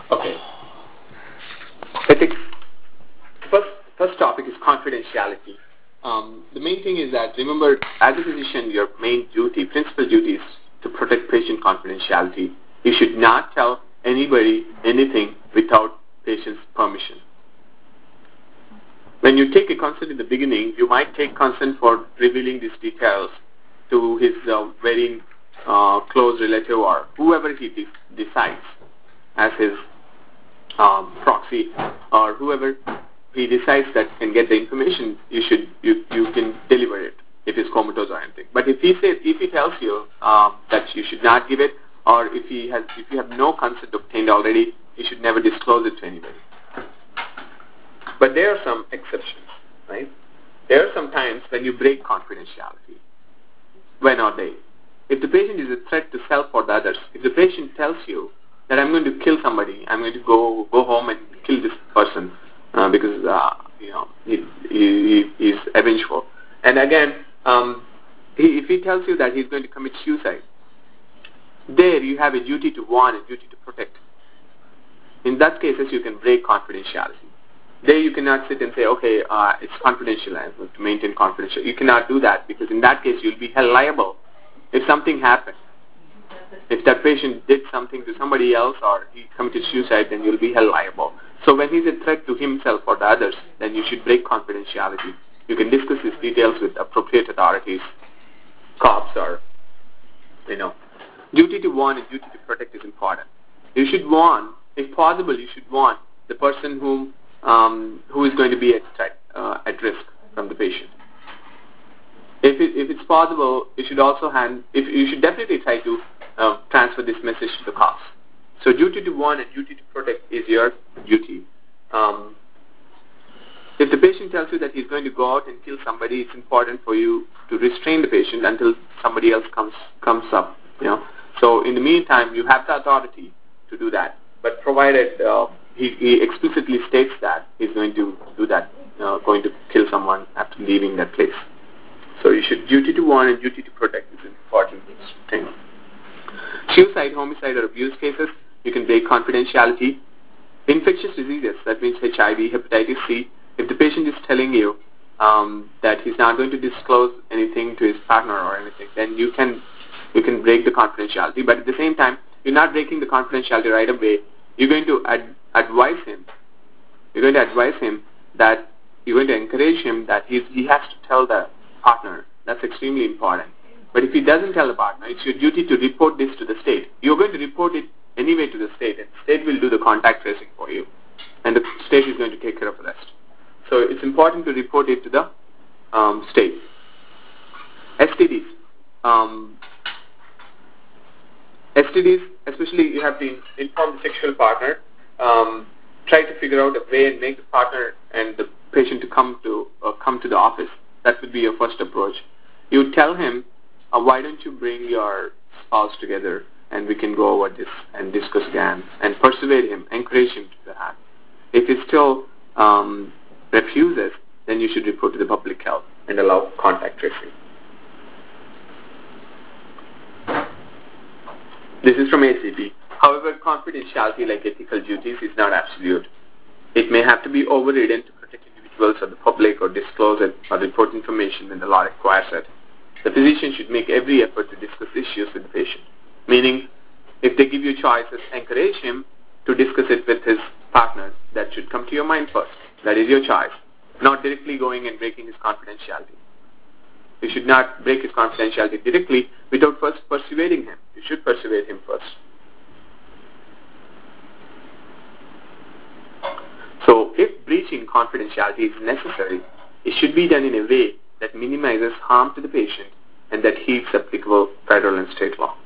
Okay. Ethics. First topic is confidentiality. The main thing is that, remember, as a physician, your main duty, principal duty is to protect patient confidentiality. You should not tell anybody anything without patient's permission. When you take a consent in the beginning, you might take consent for revealing these details to his very close relative or whoever he decides as his proxy, or whoever he decides that can get the information. You can deliver it if he's comatose or anything. But if he tells you that you should not give it, or if you have no consent obtained already, you should never disclose it to anybody. But there are some exceptions, right? There are some times when you break confidentiality. When are they? If the patient is a threat to self or the others, if the patient tells you that I'm going to kill somebody, I'm going to go home and kill this person because he's avengeful. And again, if he tells you that he's going to commit suicide, there you have a duty to warn, a duty to protect. In that cases, you can break confidentiality. There you cannot sit and say, okay, it's confidential, I have to maintain confidential. You cannot do that, because in that case you'll be held liable if something happened. If that patient did something to somebody else or he committed suicide, then you'll be held liable. So when he's a threat to himself or the others, then you should break confidentiality. You can discuss his details with appropriate authorities, cops, or, Duty to warn and duty to protect is important. You should warn, if possible, you should warn the person who is going to be at risk from the patient. If it's possible, you should definitely try to transfer this message to the cops. So duty to warn and duty to protect is your duty. If the patient tells you that he's going to go out and kill somebody, it's important for you to restrain the patient until somebody else comes up. So in the meantime, you have the authority to do that. But provided he explicitly states that he's going to do that, going to kill someone after leaving that place. So you should duty to warn and duty to protect is an important thing. Suicide, homicide, or abuse cases, you can break confidentiality. Infectious diseases, that means HIV, hepatitis C, if the patient is telling you that he's not going to disclose anything to his partner or anything, then you can break the confidentiality. But at the same time, you're not breaking the confidentiality right away. You're going to advise him. You're going to advise him that you're going to encourage him that he has to tell the partner. That's extremely important. But if he doesn't tell the partner, it's your duty to report this to the state. You're going to report it anyway to the state, and the state will do the contact tracing for you, and the state is going to take care of the rest. So it's important to report it to the state. STDs. STDs, especially you have to inform the sexual partner. Try to figure out a way and make the partner and the patient to come to the office. That would be your first approach. You tell him, why don't you bring your spouse together and we can go over this and discuss again, and persuade him, encourage him to that. If he still refuses, then you should report to the public health and allow contact tracing. This is from ACP. However, confidentiality, like ethical duties, is not absolute. It may have to be overridden to protect individuals or the public, or disclose it or report information when the law requires it. The physician should make every effort to discuss issues with the patient. Meaning, if they give you choices, encourage him to discuss it with his partner. That should come to your mind first. That is your choice. Not directly going and breaking his confidentiality. You should not break his confidentiality directly without first persuading him. You should persuade him first. So, if breaching confidentiality is necessary, it should be done in a way that minimizes harm to the patient and that heeds applicable federal and state law.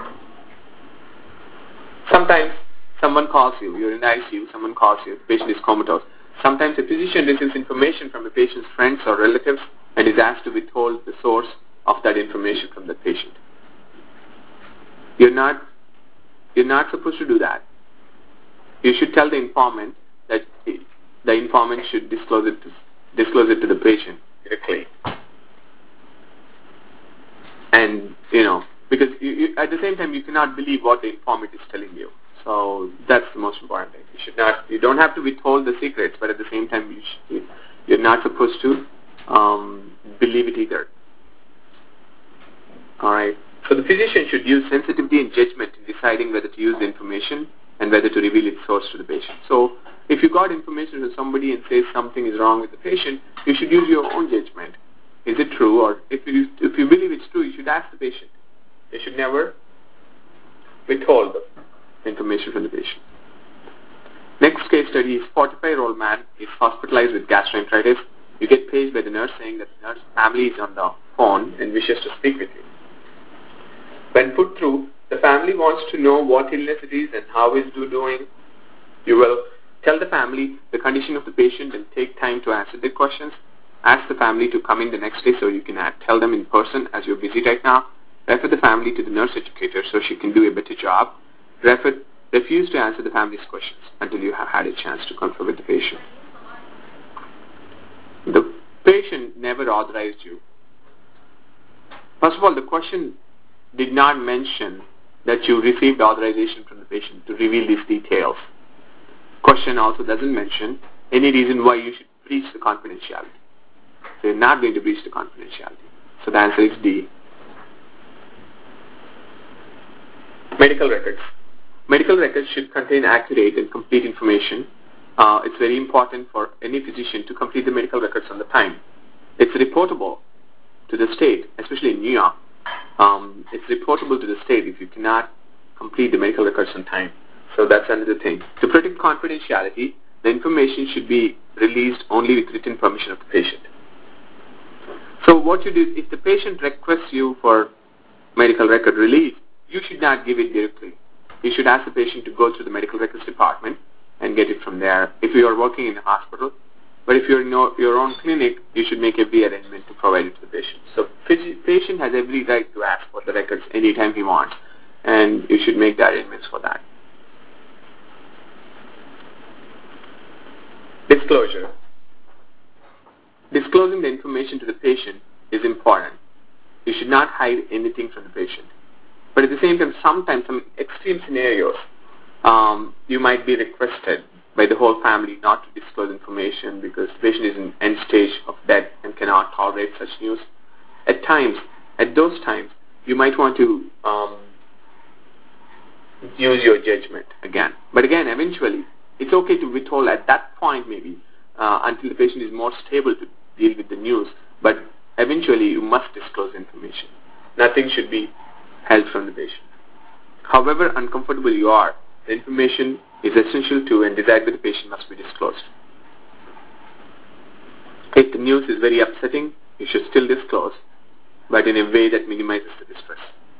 Sometimes someone calls you, you're in ICU, someone calls you, the patient is comatose. Sometimes a physician receives information from a patient's friends or relatives and is asked to withhold the source of that information from the patient. You're not supposed to do that. You should tell the informant that the informant should disclose it to the patient directly. And, Because at the same time, you cannot believe what the informant is telling you. So that's the most important thing. You don't have to withhold the secrets, but at the same time, you're not supposed to believe it either. All right. So the physician should use sensitivity and judgment in deciding whether to use the information and whether to reveal its source to the patient. So if you got information from somebody and says something is wrong with the patient, you should use your own judgment. Is it true? Or if you believe it's true, you should ask the patient. You should never withhold the information from the patient. Next case study is 45-year-old man is hospitalized with gastroenteritis. You get paged by the nurse saying that the nurse family is on the phone and wishes to speak with you. When put through, the family wants to know what illness it is and how is it doing. You will tell the family the condition of the patient and take time to answer their questions. Ask the family to come in the next day so you can tell them in person as you're busy right now. Refer the family to the nurse educator so she can do a better job. Refuse to answer the family's questions until you have had a chance to confer with the patient. The patient never authorized you. First of all, the question did not mention that you received authorization from the patient to reveal these details. Question also doesn't mention any reason why you should breach the confidentiality. So you're not going to breach the confidentiality. So the answer is D. Medical records. Medical records should contain accurate and complete information. It's very important for any physician to complete the medical records on the time. It's reportable to the state, especially in New York. It's reportable to the state if you cannot complete the medical records on time. So that's another thing. To protect confidentiality, the information should be released only with written permission of the patient. So what you do, if the patient requests you for medical record release, you should not give it directly. You should ask the patient to go to the medical records department and get it from there if you are working in a hospital. But if you're in your own clinic, you should make every arrangement to provide it to the patient. So patient has every right to ask for the records anytime he wants, and you should make the arrangements for that. Disclosure. Disclosing the information to the patient is important. You should not hide anything from the patient. But at the same time, sometimes some extreme scenarios, you might be requested by the whole family not to disclose information because the patient is in end stage of death and cannot tolerate such news. At those times, you might want to use your judgment again. But again, eventually, it's okay to withhold at that point maybe until the patient is more stable to deal with the news. But eventually, you must disclose information. Nothing should be held from the patient. However uncomfortable you are, the information is essential to and desired by the patient must be disclosed. If the news is very upsetting, you should still disclose, but in a way that minimizes the distress.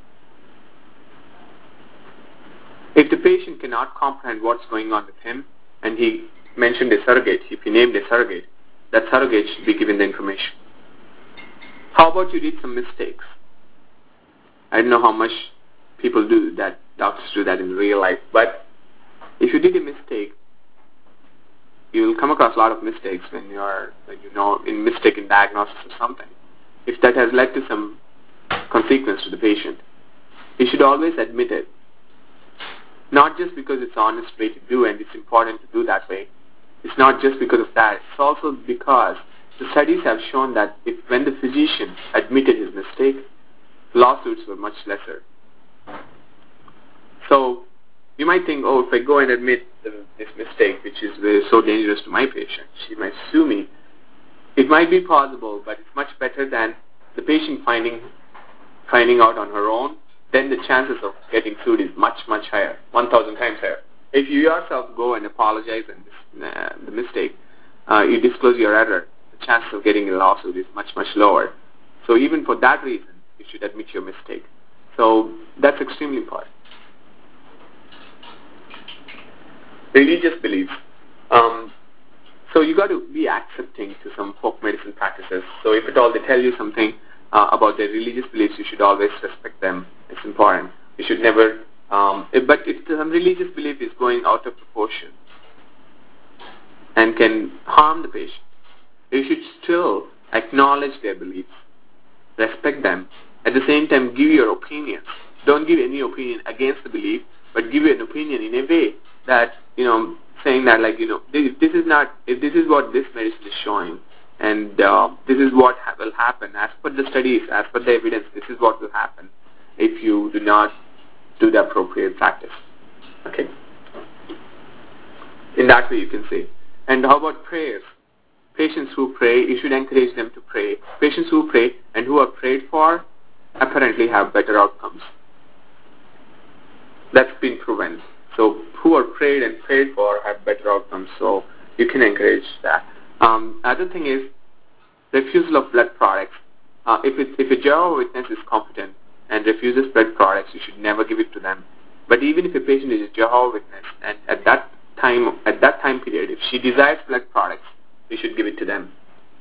If the patient cannot comprehend what's going on with him, and he mentioned a surrogate, if he named a surrogate, that surrogate should be given the information. How about you did some mistakes? I don't know how much people do that, doctors do that in real life, but if you did a mistake, you will come across a lot of mistakes when you are, in mistaken diagnosis or something. If that has led to some consequence to the patient, you should always admit it. Not just because it's the honest way to do and it's important to do that way. It's not just because of that. It's also because the studies have shown that when the physician admitted his mistake, lawsuits were much lesser. So you might think, if I go and admit this mistake, which is so dangerous to my patient, she might sue me. It might be possible, but it's much better than the patient finding out on her own. Then the chances of getting sued is much, much higher, 1,000 times higher. If you yourself go and apologize and the mistake, you disclose your error, the chances of getting a lawsuit is much, much lower. So even for that reason, you should admit your mistake. So that's extremely important. Religious beliefs. So you got to be accepting to some folk medicine practices. So if at all they tell you something about their religious beliefs, you should always respect them. It's important. You should never, but if some religious belief is going out of proportion and can harm the patient, you should still acknowledge their beliefs, respect them, at the same time give your opinions Don't give any opinion against the belief, but give an opinion in a way that, saying that like, this is not, if this is what this medicine is showing, and this is what will happen as per the studies, as per the evidence, this is what will happen if you do not do the appropriate practice. Okay. In that way you can say. And how about prayers? Patients who pray, you should encourage them to pray. Patients who pray and who are prayed for apparently have better outcomes. That's been proven. So who are prayed and prayed for have better outcomes. So you can encourage that. Other thing is refusal of blood products. If a Jehovah's Witness is competent and refuses blood products, you should never give it to them. But even if a patient is a Jehovah's Witness and at that time period, if she desires blood products, you should give it to them.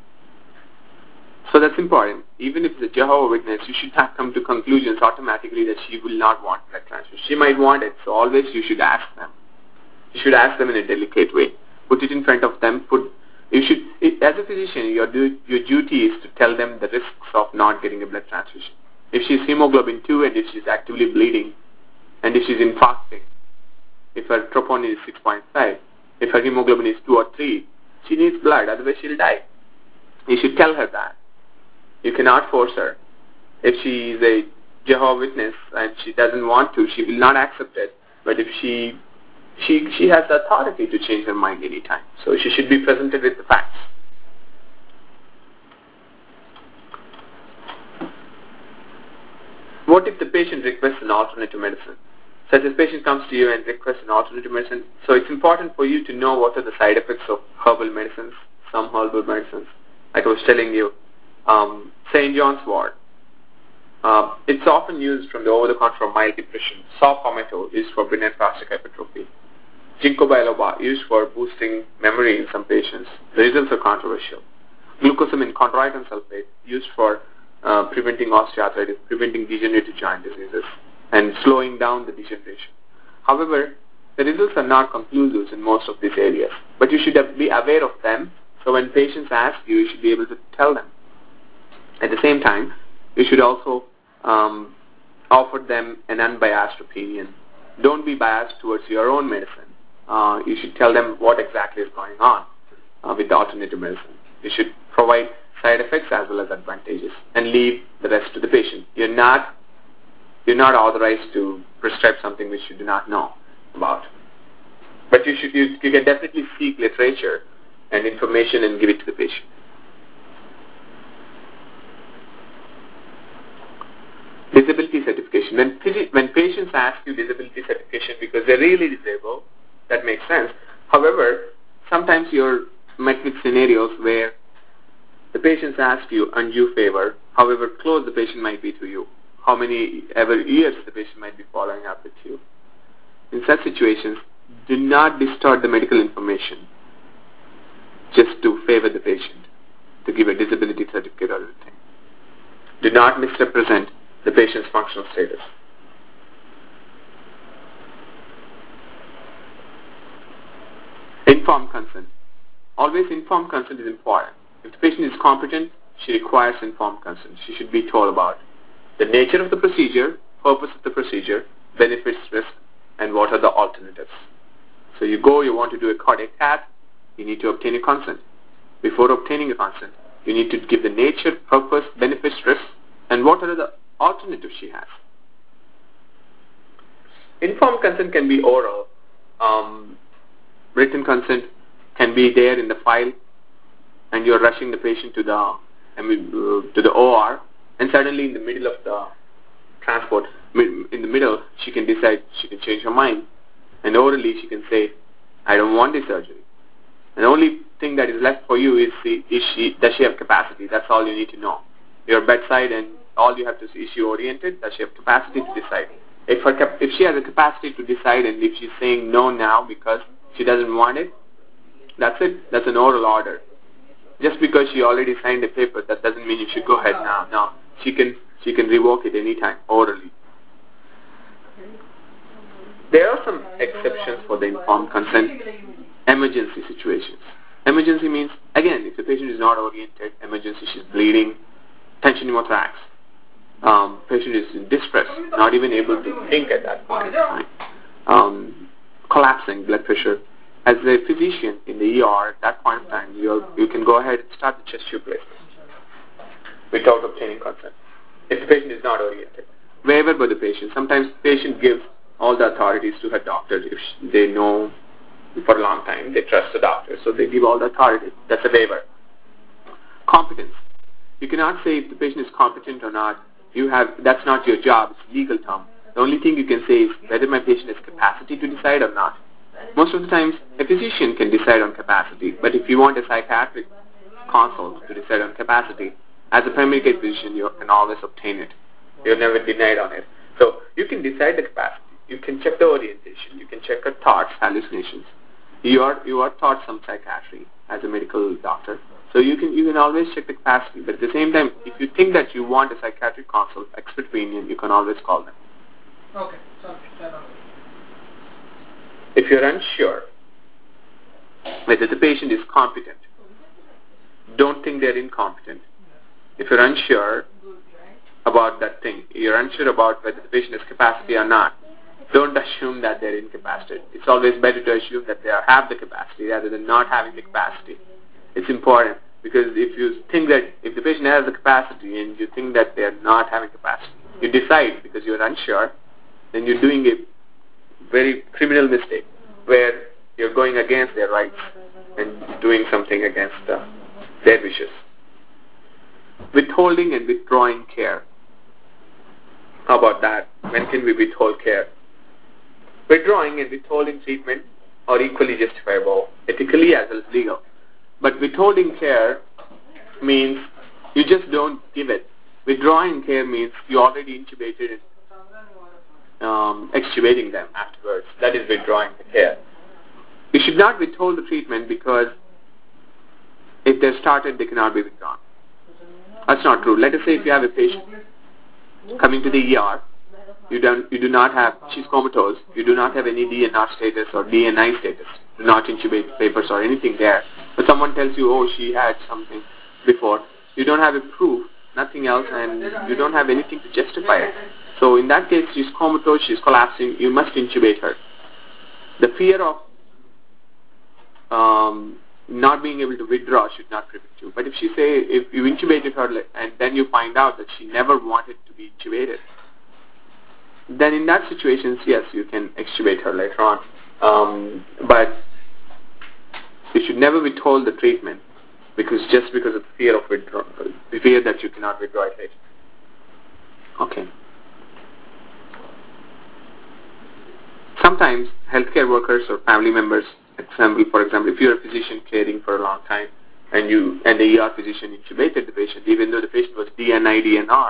So that's important. Even if it's a Jehovah's Witness, you should not come to conclusions automatically that she will not want blood transfusion. She might want it, so always you should ask them. You should ask them in a delicate way. Put it in front of them. As a physician, your duty is to tell them the risks of not getting a blood transfusion. If she's hemoglobin 2 and if she's actively bleeding, and if she's in fasting, if her troponin is 6.5, if her hemoglobin is 2 or 3, she needs blood, otherwise she'll die. You should tell her that. You cannot force her. If she is a Jehovah's Witness and she doesn't want to, she will not accept it. But if she has the authority to change her mind anytime. So she should be presented with the facts. What if the patient requests an alternative medicine? Such as patient comes to you and requests an alternative medicine. So it's important for you to know what are the side effects of herbal medicines, some herbal medicines. Like I was telling you, St. John's wort. It's often used from the over-the-counter for mild depression. Saw palmetto used for benign plastic hypertrophy. Ginkgo biloba used for boosting memory in some patients. The results are controversial. Glucosamine chondroitin sulfate used for preventing osteoarthritis, preventing degenerative joint diseases, and slowing down the degeneration. However, the results are not conclusive in most of these areas. But you should be aware of them, so when patients ask you, you should be able to tell them. At the same time, you should also offer them an unbiased opinion. Don't be biased towards your own medicine. You should tell them what exactly is going on with the alternative medicine. You should provide side effects as well as advantages and leave the rest to the patient. You're not authorized to prescribe something which you do not know about. But you can definitely seek literature and information and give it to the patient. Disability certification. When patients ask you disability certification because they're really disabled, that makes sense. However, sometimes you're met with scenarios where the patients ask you undue favor, however close the patient might be to you, how many ever years the patient might be following up with you. In such situations, do not distort the medical information just to favor the patient, to give a disability certificate or anything. Do not misrepresent the patient's functional status. Informed consent. Always informed consent is important. If the patient is competent, she requires informed consent. She should be told about the nature of the procedure, purpose of the procedure, benefits, risk, and what are the alternatives. So you want to do a cardiac cath, you need to obtain a consent. Before obtaining a consent, you need to give the nature, purpose, benefits, risk, and what are the alternatives she has. Informed consent can be oral. Written consent can be there in the file, and you're rushing the patient to the OR, and suddenly in the middle of the transport, in the middle, she can decide, she can change her mind, and orally she can say, I don't want this surgery. And the only thing that is left for you is does she have capacity? That's all you need to know. Your bedside, and all you have to see, is she oriented? Does she have capacity to decide? If she has a capacity to decide, and if she's saying no now because she doesn't want it, that's it. That's an oral order. Just because she already signed a paper, that doesn't mean you should go ahead now. No, she can revoke it anytime orally. There are some exceptions for the informed consent. Emergency situations. Emergency means, again, if the patient is not oriented, emergency, she's bleeding, tension pneumothorax, Patient is in distress, not even able to think at that point in time. Collapsing blood pressure. As a physician in the ER, at that point in time, you can go ahead and start the chest tube placement without obtaining consent, if the patient is not oriented. Waiver by the patient. Sometimes the patient gives all the authorities to her doctor if they know for a long time, they trust the doctor, so they give all the authority. That's a waiver. Competence. You cannot say if the patient is competent or not. That's not your job. It's a legal term. The only thing you can say is whether my patient has capacity to decide or not. Most of the times, a physician can decide on capacity, but if you want a psychiatric consult to decide on capacity, as a primary care physician, you can always obtain it. You're never denied on it. So you can decide the capacity. You can check the orientation. You can check her thoughts, hallucinations. You are taught some psychiatry as a medical doctor. So you can always check the capacity. But at the same time, if you think that you want a psychiatric consult, expert opinion, you can always call them. Okay. If you're unsure whether the patient is competent, don't think they're incompetent. If you're unsure about that thing, you're unsure about whether the patient has capacity or not, don't assume that they're incapacitated. It's always better to assume that they have the capacity rather than not having the capacity. It's important because if you think that if the patient has the capacity and you think that they're not having capacity, you decide because you're unsure, then you're doing a very criminal mistake where you're going against their rights and doing something against their wishes. Withholding and withdrawing care. How about that? When can we withhold care? Withdrawing and withholding treatment are equally justifiable, ethically as well as legal. But withholding care means you just don't give it. Withdrawing care means you already intubated it, extubating them afterwards. That is withdrawing the care. You should not withhold the treatment because if they're started, they cannot be withdrawn. That's not true. Let us say if you have a patient coming to the ER, you do not have, she's comatose, you do not have any DNR status or DNI status, do not intubate papers or anything there, but someone tells you, oh, she had something before, you don't have a proof, nothing else, and you don't have anything to justify it. So in that case, she's comatose, she's collapsing, you must intubate her. The fear of not being able to withdraw should not prevent you. But if you intubated her and then you find out that she never wanted to be intubated, then in that situation, yes, you can extubate her later on. But you should never withhold the treatment just because of the fear of withdrawal, the fear that you cannot withdraw it later. Okay. Sometimes healthcare workers or family members, for example, if you're a physician caring for a long time and the ER physician intubated the patient, even though the patient was DNI, DNR,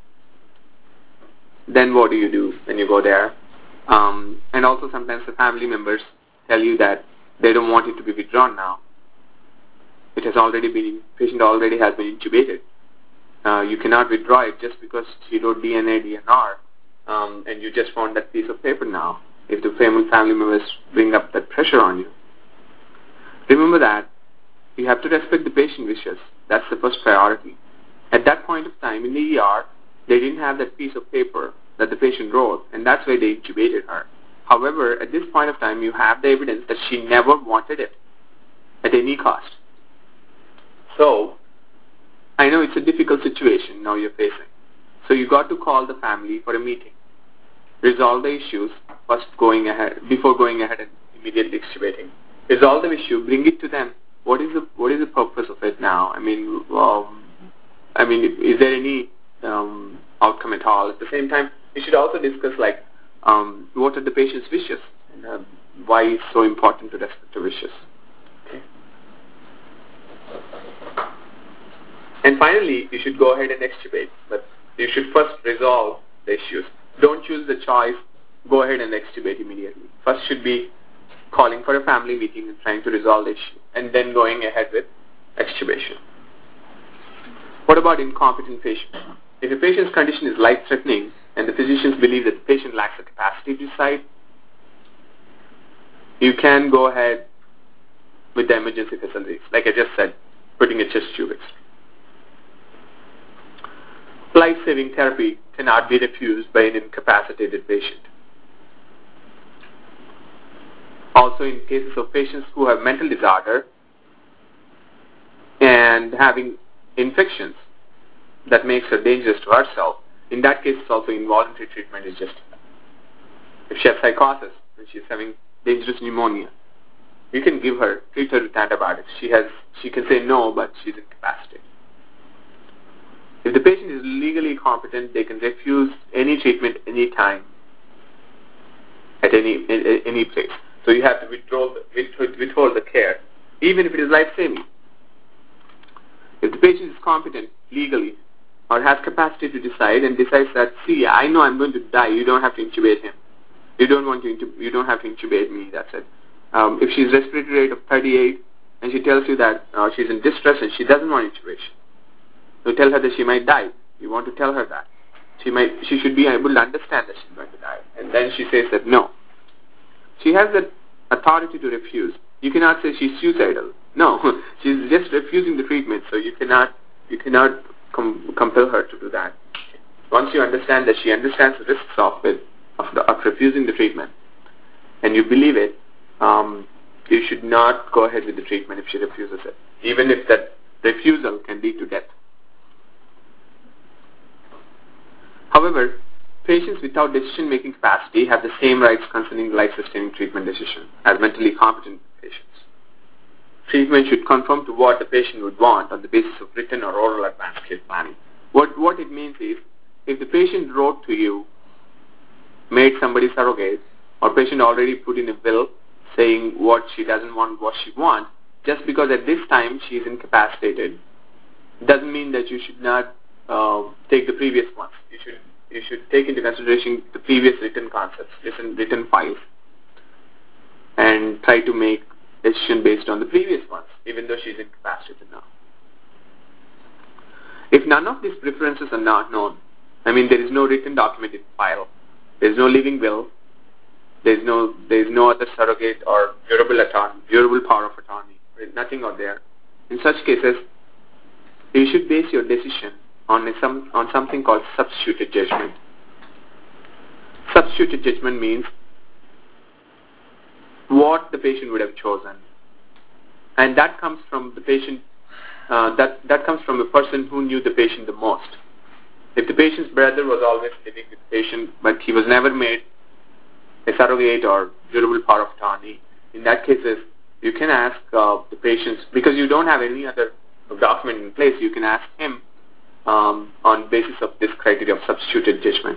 then what do you do when you go there? And also sometimes the family members tell you that they don't want it to be withdrawn now. Patient already has been intubated. You cannot withdraw it just because she wrote DNI, DNR, and you just found that piece of paper now. If the family members bring up that pressure on you. Remember that you have to respect the patient wishes. That's the first priority. At that point of time in the ER, they didn't have that piece of paper that the patient wrote, and that's why they intubated her. However, at this point of time, you have the evidence that she never wanted it at any cost. So, I know it's a difficult situation now you're facing. So you got to call the family for a meeting. Resolve the issues before going ahead and immediately extubating. Resolve the issue, bring it to them. What is the purpose of it now? I mean, is there any outcome at all? At the same time, you should also discuss what are the patient's wishes and why it's so important to respect the wishes. Okay. And finally, you should go ahead and extubate, but you should first resolve the issues. Don't choose the choice, go ahead and extubate immediately. First should be calling for a family meeting and trying to resolve the issue, and then going ahead with extubation. What about incompetent patient? If a patient's condition is life-threatening and the physicians believe that the patient lacks the capacity to decide, you can go ahead with the emergency facilities. Like I just said, putting a chest tube. life-saving therapy cannot be refused by an incapacitated patient. Also, in cases of patients who have mental disorder and having infections that makes her dangerous to herself, in that case also involuntary treatment is justified. If she has psychosis and she is having dangerous pneumonia, you can treat her with antibiotics. She can say no, but she's incapacitated. If the patient is legally competent, they can refuse any treatment anytime at any place. So you have to withhold the care, even if it is life-saving. If the patient is competent legally or has capacity to decide and decides that, see, I know I'm going to die, you don't have to intubate him. You don't have to intubate me, that's it. If she's respiratory rate of 38 and she tells you that she's in distress and she doesn't want intubation, you tell her that she might die. You want to tell her that. She should be able to understand that she's going to die. And then she says that no. She has the authority to refuse. You cannot say she's suicidal. No, she's just refusing the treatment, so you cannot compel her to do that. Once you understand that she understands the risks of refusing the treatment, and you believe it, you should not go ahead with the treatment if she refuses it, even if that refusal can lead to death. However, patients without decision-making capacity have the same rights concerning life-sustaining treatment decision as mentally competent patients. Treatment should conform to what the patient would want on the basis of written or oral advanced care planning. What it means is, if the patient wrote to you, made somebody surrogate, or patient already put in a will saying what she doesn't want, what she wants, just because at this time she is incapacitated, doesn't mean that you should not take the previous ones. You should take into consideration the previous written concepts, written files, and try to make decision based on the previous ones, even though she is incapacitated now. If none of these preferences are not known, there is no written documented file, there is no living will, there is no other surrogate or durable power of attorney, nothing out there. In such cases, you should base your decision on something called substituted judgment. Substituted judgment means what the patient would have chosen, and that comes from the patient. That comes from a person who knew the patient the most. If the patient's brother was always living with the patient, but he was never made a surrogate or durable power of attorney, in that cases, you can ask the patients, because you don't have any other document in place, you can ask him on basis of this criteria of substituted judgment.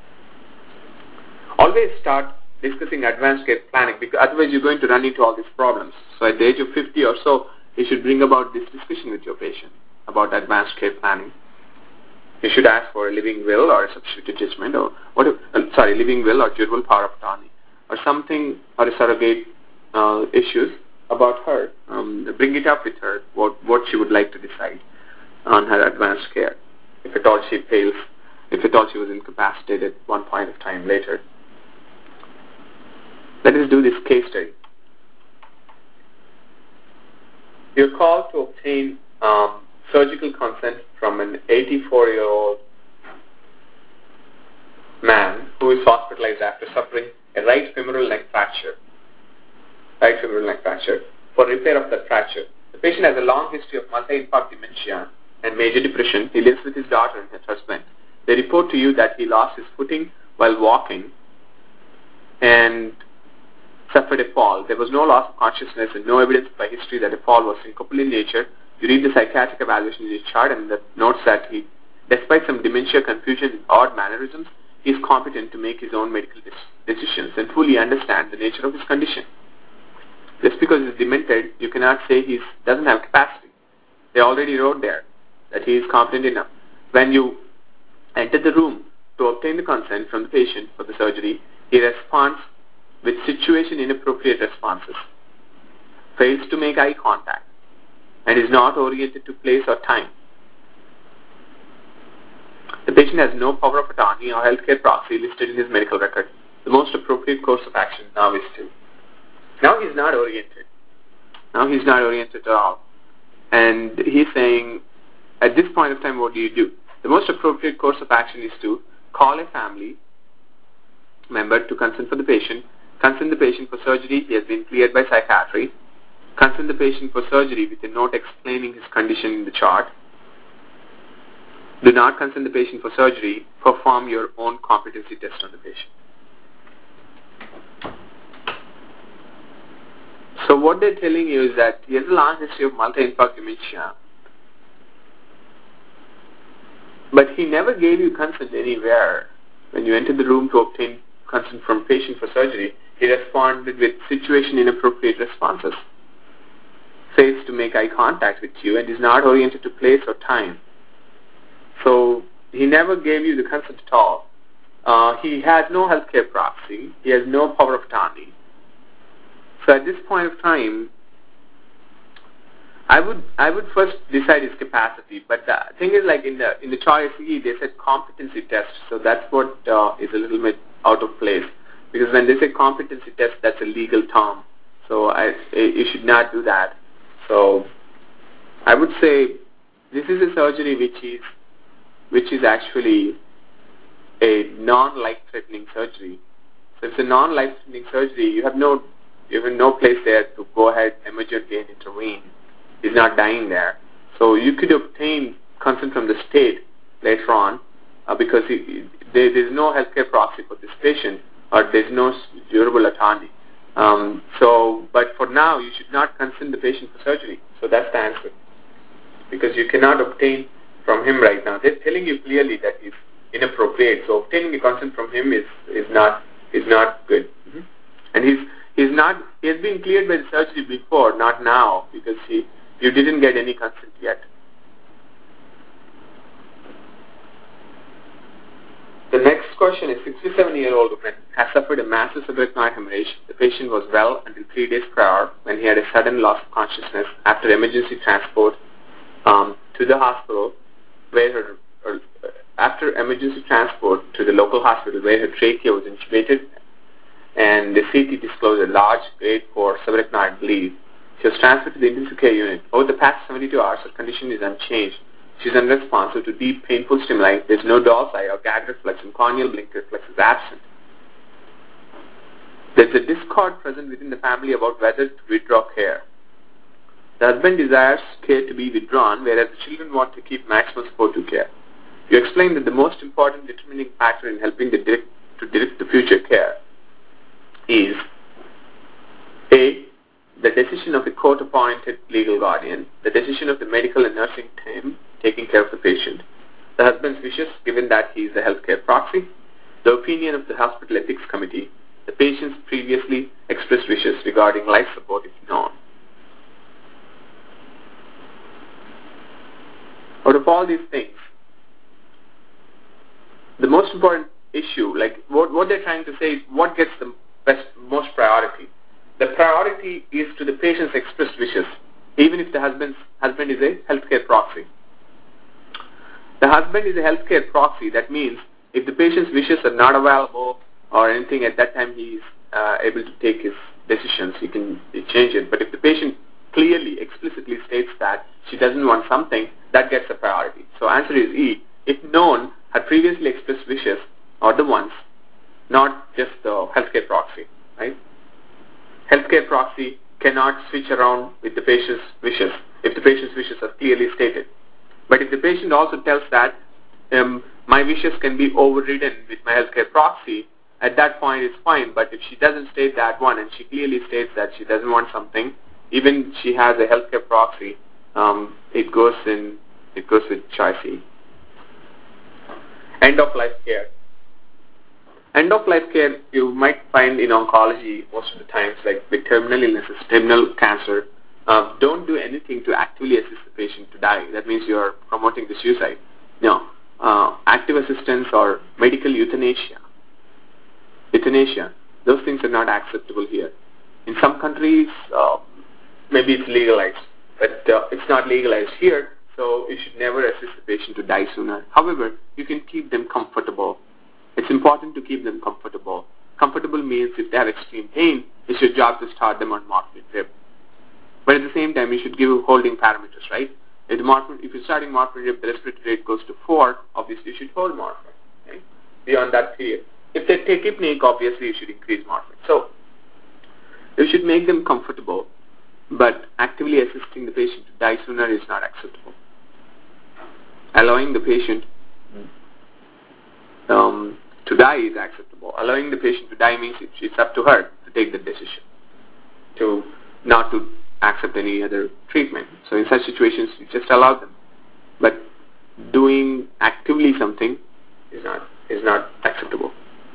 Always start discussing advanced care planning, because otherwise you're going to run into all these problems. So at the age of 50 or so, you should bring about this discussion with your patient about advanced care planning. You should ask for a living will or a substituted judgment, or living will or durable power of attorney, or something, or a surrogate issues about her. Bring it up with her, what she would like to decide on her advanced care, if at all she fails, if at all she was incapacitated at one point of time later. Let us do this case study. You're called to obtain surgical consent from an 84-year-old man who is hospitalized after suffering a right femoral neck fracture for repair of that fracture. The patient has a long history of multi-infarct dementia and major depression. He lives with his daughter and his husband. They report to you that he lost his footing while walking and suffered a fall. There was no loss of consciousness and no evidence by history that a fall was syncopal in nature. You read the psychiatric evaluation in his chart, and that notes that he, despite some dementia, confusion, and odd mannerisms, he is competent to make his own medical decisions and fully understand the nature of his condition. Just because he's demented, you cannot say he doesn't have capacity. They already wrote there that he is competent enough. When you enter the room to obtain the consent from the patient for the surgery, he responds with situation inappropriate responses, fails to make eye contact, and is not oriented to place or time. The patient has no power of attorney or healthcare proxy listed in his medical record. The most appropriate course of action now is to. Now he's not oriented. Now he's not oriented at all. And he's saying, at this point of time, what do you do? The most appropriate course of action is to call a family member to consent for the patient, consent the patient for surgery, he has been cleared by psychiatry, consent the patient for surgery with a note explaining his condition in the chart. Do not consent the patient for surgery, perform your own competency test on the patient. So what they're telling you is that he has a long history of multi-infarct dementia, but he never gave you consent anywhere. When you entered the room to obtain consent from patient for surgery, he responded with situation inappropriate responses, fails to make eye contact with you, and is not oriented to place or time. So he never gave you the consent at all. He has no healthcare proxy. He has no power of attorney. So at this point of time, I would first decide his capacity. But the thing is, like in the choice E, they said competency test. So that's what is a little bit out of place, because when they say competency test, that's a legal term. So you should not do that. So I would say this is a surgery which is actually a non-life-threatening surgery. So if it's a non-life-threatening surgery, you have no place there to go ahead emergently and intervene. He's not dying there. So you could obtain consent from the state later on because there's no healthcare proxy for this patient, or there's no durable attorney. But for now, you should not consent the patient for surgery. So that's the answer, because you cannot obtain from him right now. They're telling you clearly that he's inappropriate. So obtaining a consent from him is not good. Mm-hmm. And he has been cleared by the surgery before, not now, because you didn't get any consent yet. The next question is, 67-year-old woman has suffered a massive subarachnoid hemorrhage. The patient was well until 3 days prior, when he had a sudden loss of consciousness after emergency transport to the hospital, after emergency transport to the local hospital where her trachea was intubated, and the CT disclosed a large grade 4 subarachnoid bleed. She was transferred to the intensive care unit. Over the past 72 hours, her condition is unchanged. She is unresponsive to deep, painful stimuli. There is no dorsal or gag reflex, and corneal blink reflex is absent. There is a discord present within the family about whether to withdraw care. The husband desires care to be withdrawn, whereas the children want to keep maximum supportive care. You explain that the most important determining factor in helping to direct the future care is A, the decision of a court-appointed legal guardian, the decision of the medical and nursing team taking care of the patient, the husband's wishes given that he is a healthcare proxy, the opinion of the hospital ethics committee, the patient's previously expressed wishes regarding life support if known. Out of all these things, the most important issue, like what they're trying to say is what gets the most priority. The priority is to the patient's expressed wishes, even if the husband is a healthcare proxy. The husband is a healthcare proxy. That means if the patient's wishes are not available or anything at that time, he is able to take his decisions. He can change it. But if the patient clearly, explicitly states that she doesn't want something, that gets a priority. So answer is E. If known, her previously expressed wishes are the ones, not just the healthcare proxy, right? Healthcare proxy cannot switch around with the patient's wishes if the patient's wishes are clearly stated. But if the patient also tells that my wishes can be overridden with my healthcare proxy, at that point it's fine. But if she doesn't state that one and she clearly states that she doesn't want something, even she has a healthcare proxy, it goes with choice E. End of life care. End of life care you might find in oncology most of the times, like with terminal illnesses, terminal cancer. Don't do anything to actively assist the patient to die. That means you are promoting the suicide. No. Active assistance or medical euthanasia. Those things are not acceptable here. In some countries, maybe it's legalized, but it's not legalized here, so you should never assist the patient to die sooner. However, you can keep them comfortable. It's important to keep them comfortable. Comfortable means if they have extreme pain, it's your job to start them on morphine drip. But at the same time, you should give holding parameters, right? If you're starting morphine, if the respiratory rate goes to 4, obviously you should hold morphine, right? Beyond that period. If they take hypnic, obviously you should increase morphine. So you should make them comfortable, but actively assisting the patient to die sooner is not acceptable. Allowing the patient to die is acceptable. Allowing the patient to die means it's up to her to take the decision, to not to accept any other treatment. So in such situations, you just allow them. But doing actively something is not acceptable.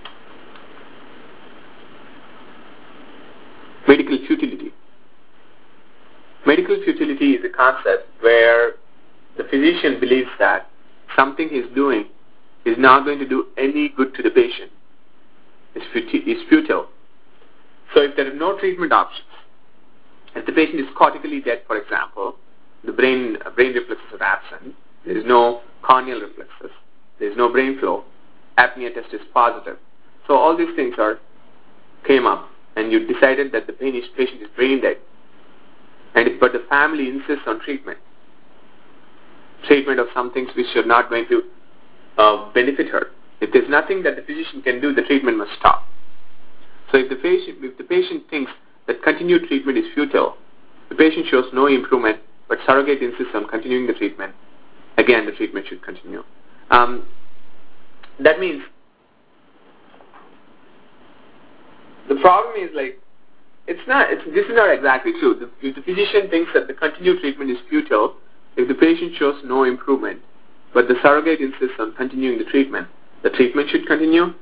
Medical futility. Medical futility is a concept where the physician believes that something he's doing is not going to do any good to the patient. It's futile. So if there are no treatment options, if the patient is cortically dead, for example, the brain reflexes are absent, there is no corneal reflexes, there is no brain flow, apnea test is positive. So all these things came up, and you decided that the patient is brain dead, but the family insists on treatment of some things which are not going to benefit her. If there's nothing that the physician can do, the treatment must stop. So if the patient thinks that continued treatment is futile, the patient shows no improvement, but surrogate insists on continuing the treatment, again the treatment should continue. That means the problem is this is not exactly true. If the physician thinks that the continued treatment is futile, if the patient shows no improvement, but the surrogate insists on continuing the treatment should continue.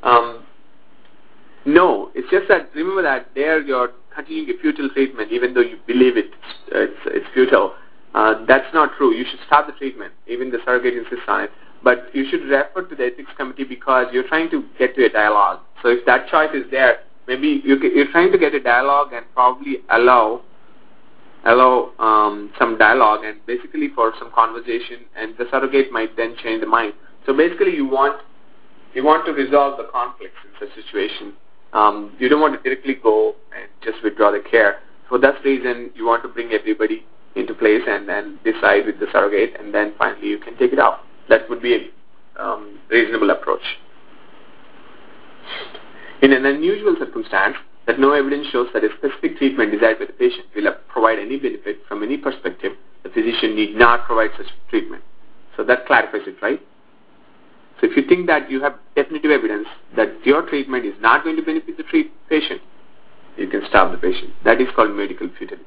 No, it's just that, remember that there you're continuing a futile treatment even though you believe it's futile. That's not true. You should stop the treatment, even the surrogate insists on it. But you should refer to the ethics committee because you're trying to get to a dialogue. So if that choice is there, maybe you're trying to get a dialogue and probably allow some dialogue and basically for some conversation, and the surrogate might then change the mind. So basically you want to resolve the conflicts in such situation. You don't want to directly go and just withdraw the care. For that reason, you want to bring everybody into place and then decide with the surrogate, and then finally you can take it out. That would be a reasonable approach. In an unusual circumstance, that no evidence shows that a specific treatment desired by the patient will provide any benefit from any perspective, the physician need not provide such treatment. So that clarifies it, right? So if you think that you have definitive evidence that your treatment is not going to benefit the patient, you can stop the patient. That is called medical futility.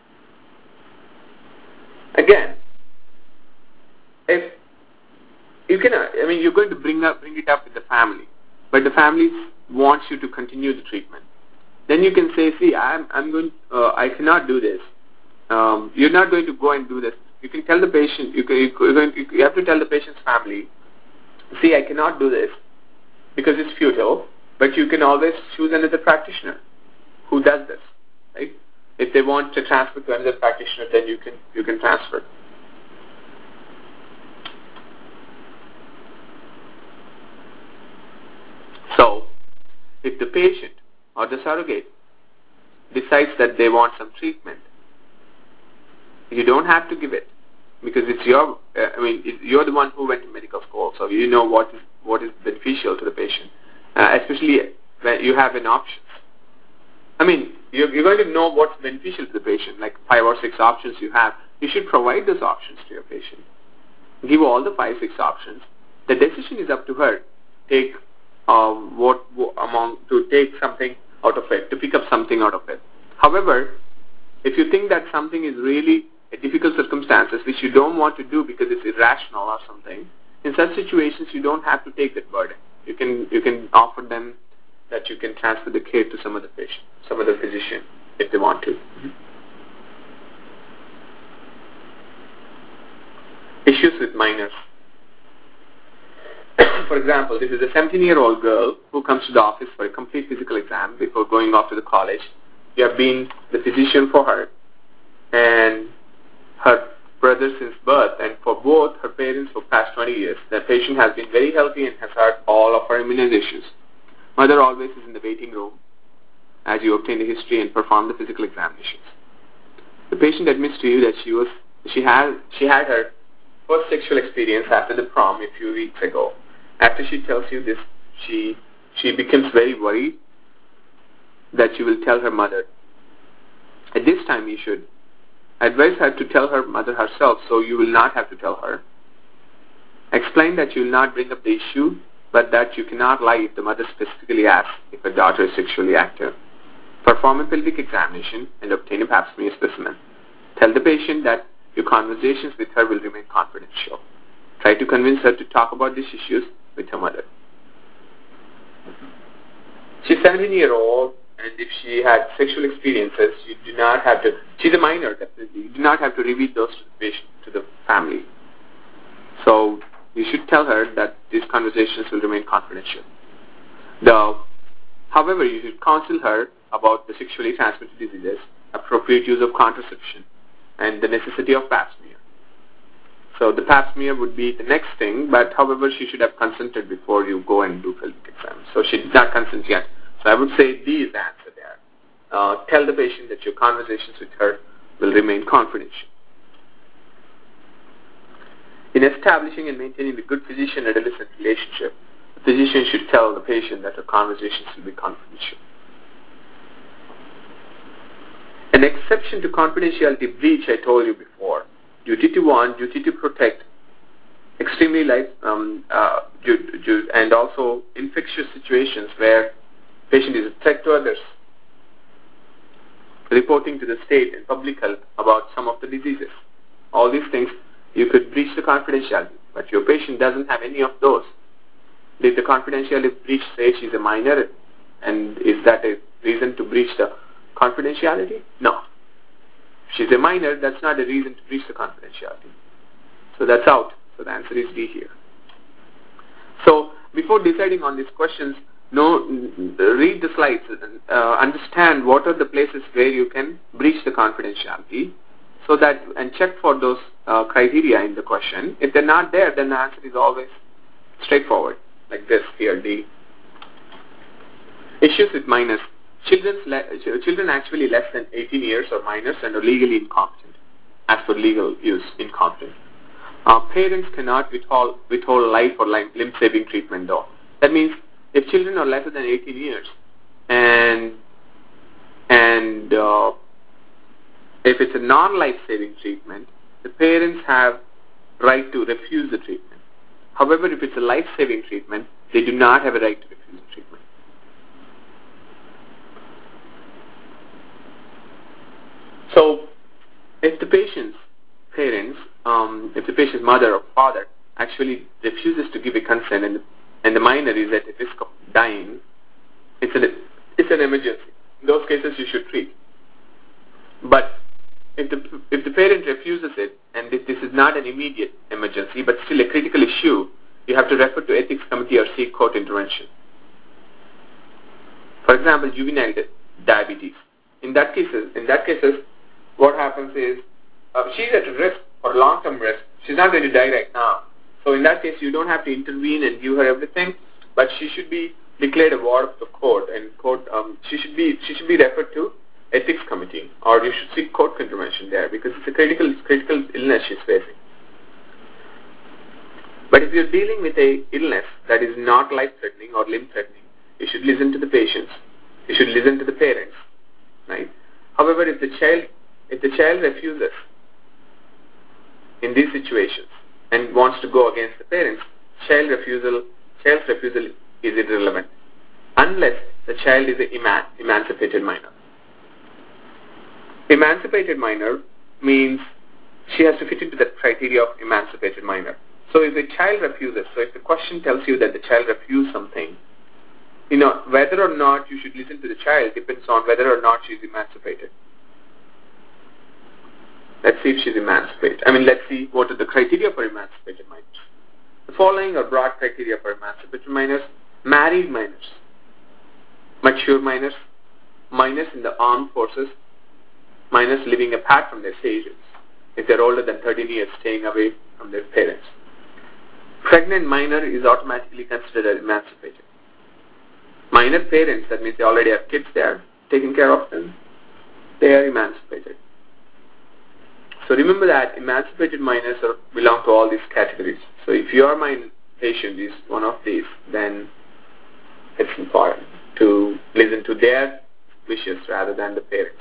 Again, if you can, you're going to bring it up with the family, but the family wants you to continue the treatment. Then you can say, see, I cannot do this. You're not going to go and do this. You can tell the patient, you have to tell the patient's family, see, I cannot do this because it's futile, but you can always choose another practitioner who does this, right? If they want to transfer to another practitioner, then you can transfer. So, if the patient or the surrogate decides that they want some treatment, you don't have to give it because it's you're the one who went to medical school, so you know what is beneficial to the patient, especially when you have an option. You're going to know what's beneficial to the patient, like 5 or 6 options you have. You should provide those options to your patient. Give all the 5, 6 options. The decision is up to her. Take to take something out of it, to pick up something out of it. However, if you think that something is really a difficult circumstances which you don't want to do because it's irrational or something, in such situations you don't have to take that burden. You can offer them that you can transfer the care to some other patient, some other physician if they want to. Issues with minors. For example, this is a 17-year-old girl who comes to the office for a complete physical exam before going off to the college. You have been the physician for her and her brother since birth, and for both her parents for past 20 years. The patient has been very healthy and has had all of her immunizations. Mother always is in the waiting room as you obtain the history and perform the physical examinations. The patient admits to you that she was She had her first sexual experience after the prom a few weeks ago. After she tells you this, she becomes very worried that she will tell her mother. At this time, you should advise her to tell her mother herself, so you will not have to tell her. Explain that you will not bring up the issue, but that you cannot lie if the mother specifically asks if her daughter is sexually active. Perform a pelvic examination and obtain a pap smear specimen. Tell the patient that your conversations with her will remain confidential. Try to convince her to talk about these issues with her mother. She's 17-year-old, and if she had sexual experiences, you do not have to, she's a minor, definitely. You do not have to reveal those to the patient, to the family. So you should tell her that these conversations will remain confidential. However, you should counsel her about the sexually transmitted diseases, appropriate use of contraception, and the necessity of pap smear. So the pap smear would be the next thing, but however, she should have consented before you go and do pelvic exam. So she did not consent yet. So I would say D is the answer there. Tell the patient that your conversations with her will remain confidential. In establishing and maintaining a good physician-adolescent relationship, the physician should tell the patient that her conversations will be confidential. An exception to confidentiality breach I told you before. Duty to warn, duty to protect, extremely light, and also infectious situations where patient is a threat to others. Reporting to the state and public health about some of the diseases. All these things, you could breach the confidentiality, but your patient doesn't have any of those. Did the confidentiality breach say she's a minor, and is that a reason to breach the confidentiality? No. If she's a minor, that's not a reason to breach the confidentiality. So that's out. So the answer is D here. So before deciding on these questions, read the slides and understand what are the places where you can breach the confidentiality, so that, and check for those criteria in the question. If they're not there, then the answer is always straightforward, like this here, D. Issues with minors. Children actually less than 18 years are minors and are legally incompetent, as per legal use, incompetent. Parents cannot withhold life or limb-saving treatment though. That means if children are lesser than 18 years and if it's a non-life-saving treatment, the parents have right to refuse the treatment. However, if it's a life-saving treatment, they do not have a right to refuse the treatment. So, if the patient's parents, if the patient's mother or father actually refuses to give a consent and the minor is at a risk of dying, it's an emergency. In those cases, you should treat. But if the parent refuses it, and if this is not an immediate emergency, but still a critical issue, you have to refer to ethics committee or seek court intervention. For example, juvenile diabetes. In that cases, what happens is she's at risk for long-term risk. She's not going to die right now. So in that case, you don't have to intervene and give her everything, but she should be declared a ward of the court, and she should be referred to ethics committee, or you should seek court intervention there, because it's a critical illness she's facing. But if you're dealing with a illness that is not life-threatening or limb-threatening, you should listen to the patients. You should listen to the parents, right? However, if the child refuses in these situations and wants to go against the parents, child's refusal is irrelevant, unless the child is an emancipated minor. Emancipated minor means she has to fit into the criteria of emancipated minor. So if the child refuses, so if the question tells you that the child refused something, whether or not you should listen to the child depends on whether or not she's emancipated. Let's see if she's emancipated. Let's see what are the criteria for emancipated minors. The following are broad criteria for emancipated minors: married minors, mature minors, minors in the armed forces, minors living apart from their parents, if they're older than 13 years, staying away from their parents. Pregnant minor is automatically considered emancipated. Minor parents, that means they already have kids there, taking care of them, they are emancipated. So remember that emancipated minors belong to all these categories. So if your patient is one of these, then it's important to listen to their wishes rather than the parents.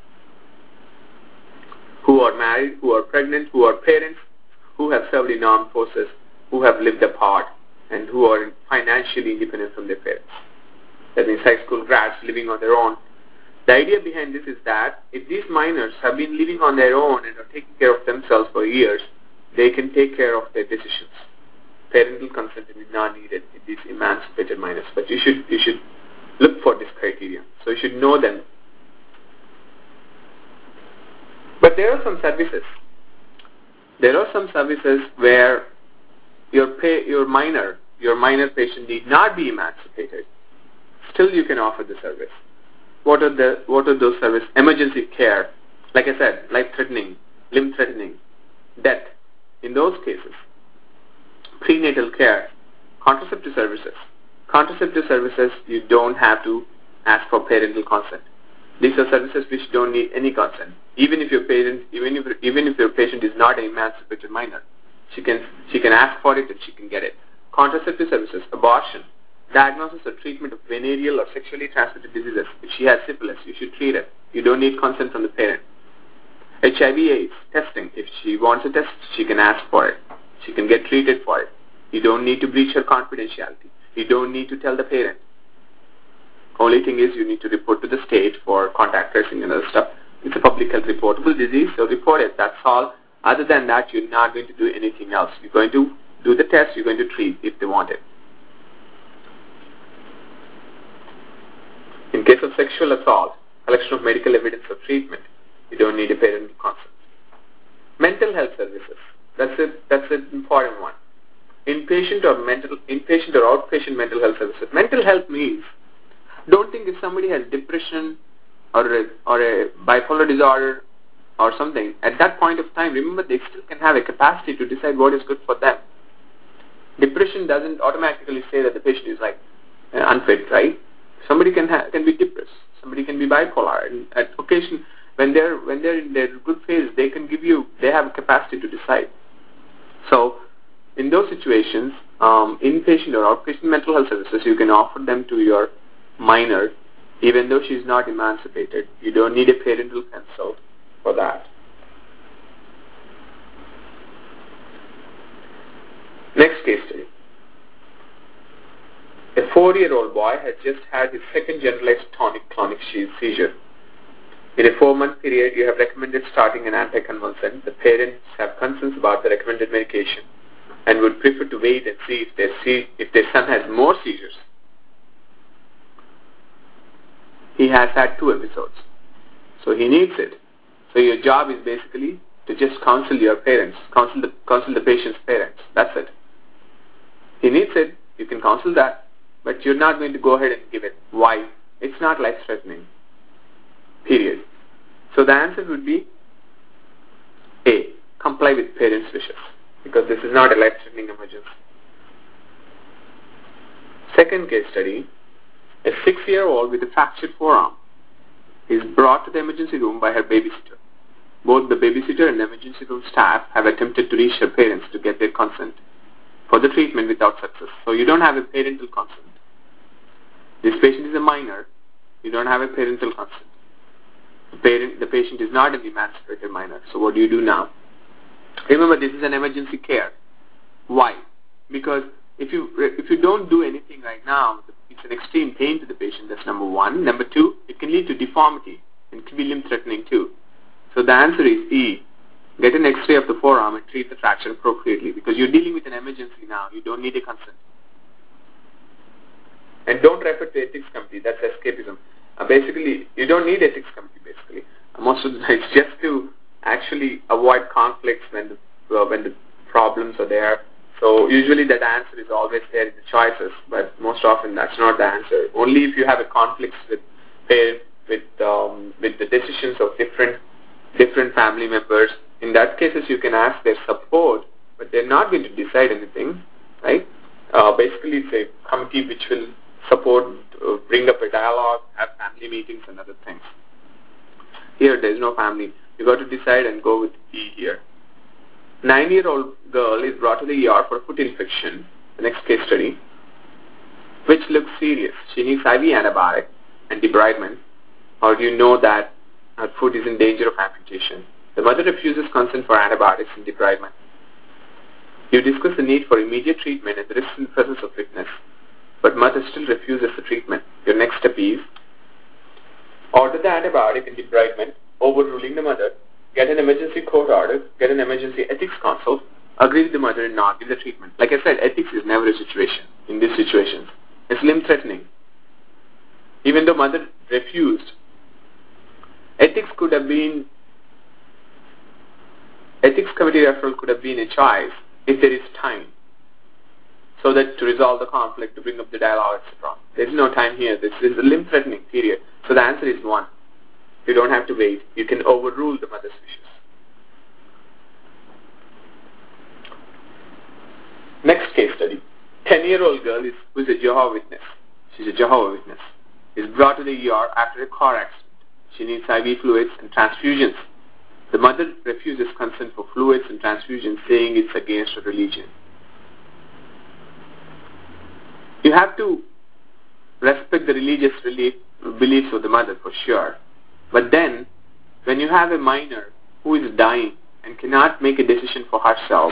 Who are married, who are pregnant, who are parents, who have served in armed forces, who have lived apart, and who are financially independent from their parents. That means high school grads living on their own. The idea behind this is that if these minors have been living on their own and are taking care of themselves for years, they can take care of their decisions. Parental consent is not needed in these emancipated minors, but you should look for this criteria. So you should know them. But there are some services. There are some services where your minor patient need not be emancipated. Still, you can offer the service. What are those services? Emergency care, like I said, life-threatening, limb-threatening, death. In those cases, prenatal care, contraceptive services. Contraceptive services, you don't have to ask for parental consent. These are services which don't need any consent. Even if your patient is not an emancipated minor, she can ask for it and she can get it. Contraceptive services, abortion, diagnosis or treatment of venereal or sexually transmitted diseases. If she has syphilis, you should treat it. You don't need consent from the parent. HIV/AIDS testing. If she wants a test, she can ask for it. She can get treated for it. You don't need to breach her confidentiality. You don't need to tell the parent. Only thing is you need to report to the state for contact tracing and other stuff. It's a public health reportable disease, so report it. That's all. Other than that, you're not going to do anything else. You're going to do the test. You're going to treat if they want it. In case of sexual assault, collection of medical evidence of treatment, you don't need a parental consent. Mental health services. That's an important one. Inpatient or outpatient mental health services. Mental health means, don't think if somebody has depression or a bipolar disorder or something, at that point of time, remember they still can have a capacity to decide what is good for them. Depression doesn't automatically say that the patient is unfit, right? Somebody can be depressed. Somebody can be bipolar. And at occasion, when they're in their good phase, they have a capacity to decide. So, in those situations, inpatient or outpatient mental health services, you can offer them to your minor, even though she's not emancipated. You don't need a parental consent for that. Next case study. A 4-year-old boy has just had his second generalized tonic-clonic seizure. In a 4-month period, you have recommended starting an anticonvulsant. The parents have concerns about the recommended medication and would prefer to wait and see if their son has more seizures. He has had 2 episodes, so he needs it. So your job is basically to just counsel your parents, counsel the patient's parents. That's it. He needs it. You can counsel that, but you're not going to go ahead and give it. Why? It's not life-threatening. Period. So the answer would be A. Comply with parents' wishes, because this is not a life-threatening emergency. Second case study. A 6-year-old with a fractured forearm is brought to the emergency room by her babysitter. Both the babysitter and the emergency room staff have attempted to reach her parents to get their consent for the treatment without success. So you don't have a parental consent. This patient is a minor. You don't have a parental consent. The patient is not an emancipated minor. So what do you do now? Remember, this is an emergency care. Why? Because if you don't do anything right now, it's an extreme pain to the patient. That's number 1. Number 2, it can lead to deformity and can be limb-threatening too. So the answer is E. Get an X-ray of the forearm and treat the fracture appropriately, because you're dealing with an emergency now. You don't need a consent. And don't refer to ethics committee. That's escapism. Basically, you don't need ethics committee. Basically, most of the time, it's just to actually avoid conflicts when the problems are there. So usually that answer is always there in the choices, but most often that's not the answer. Only if you have a conflict with the decisions of different family members. In that cases, you can ask their support, but they're not going to decide anything, right? Basically, it's a committee which will support, bring up a dialogue, have family meetings and other things. Here, there is no family. You got to decide and go with E here. 9-year-old girl is brought to the ER for a foot infection, the next case study, which looks serious. She needs IV antibiotic and debridement, or do you know that her foot is in danger of amputation? The mother refuses consent for antibiotics and debridement. You discuss the need for immediate treatment and the risk in the presence of witness, but mother still refuses the treatment. Your next step is order the antibiotic and debridement, overruling the mother, get an emergency court order, get an emergency ethics consult, agree with the mother and not give the treatment. Like I said, ethics is never a situation in these situations. It's limb-threatening. Even though mother refused, ethics committee referral could have been a choice if there is time, so that to resolve the conflict, to bring up the dialogue, etc. There is no time here. This is a limb-threatening period. So the answer is 1. You don't have to wait. You can overrule the mother's wishes. Next case study. 10-year-old girl who is a Jehovah's Witness. She's a Jehovah's Witness. Is brought to the ER after a car accident. She needs IV fluids and transfusions. The mother refuses consent for fluids and transfusions, saying it's against her religion. You have to respect the religious beliefs of the mother for sure. But then, when you have a minor who is dying and cannot make a decision for herself,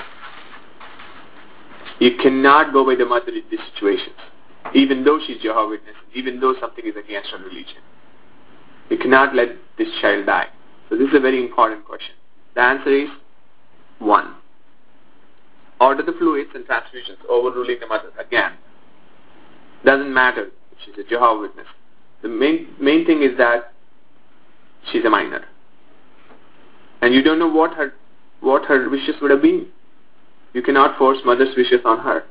you cannot go by the mother in these situations, even though she's Jehovah's Witness, even though something is against her religion. You cannot let this child die. So this is a very important question. The answer is 1. Order the fluids and transfusions, overruling the mother. Again, doesn't matter if she's a Jehovah's Witness. The main thing is that she's a minor, and you don't know what her wishes would have been. You cannot force mother's wishes on her,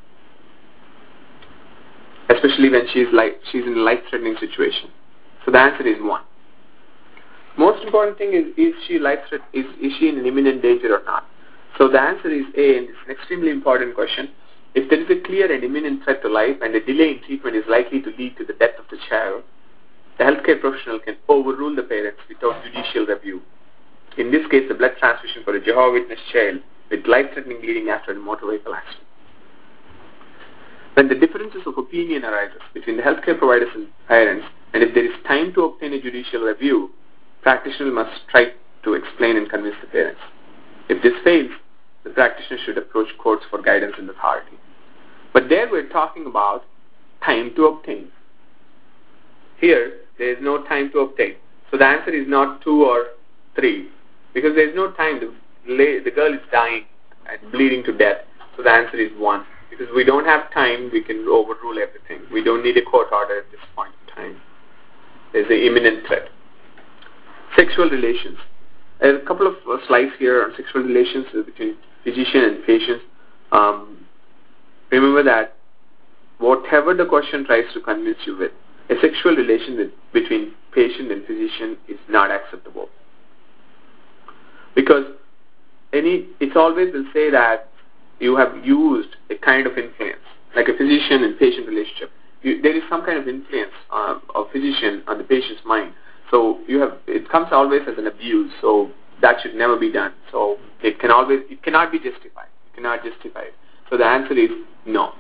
especially when she's in a life-threatening situation. So the answer is 1. Most important thing is she in an imminent danger or not? So the answer is A, and it's an extremely important question. If there is a clear and imminent threat to life and a delay in treatment is likely to lead to the death of the child, the healthcare professional can overrule the parents without judicial review. In this case, the blood transfusion for a Jehovah's Witness child with life-threatening bleeding after a motor vehicle accident. When the differences of opinion arises between the healthcare providers and parents, and if there is time to obtain a judicial review, practitioner must try to explain and convince the parents. If this fails, the practitioner should approach courts for guidance and authority. But there we're talking about time to obtain. Here, there is no time to obtain. So the answer is not 2 or 3, because there is no time. The girl is dying and bleeding to death. So the answer is 1. Because we don't have time, we can overrule everything. We don't need a court order at this point in time. There's an imminent threat. Sexual relations. There's a couple of slides here on sexual relations between physician and patient. Remember that whatever the question tries to convince you with, a sexual relation between patient and physician is not acceptable. Because it's always will say that you have used a kind of influence, like a physician and patient relationship. There is some kind of influence of physician on the patient's mind. So it comes always as an abuse. So that should never be done. So it cannot be justified. You cannot justify it. So the answer is no.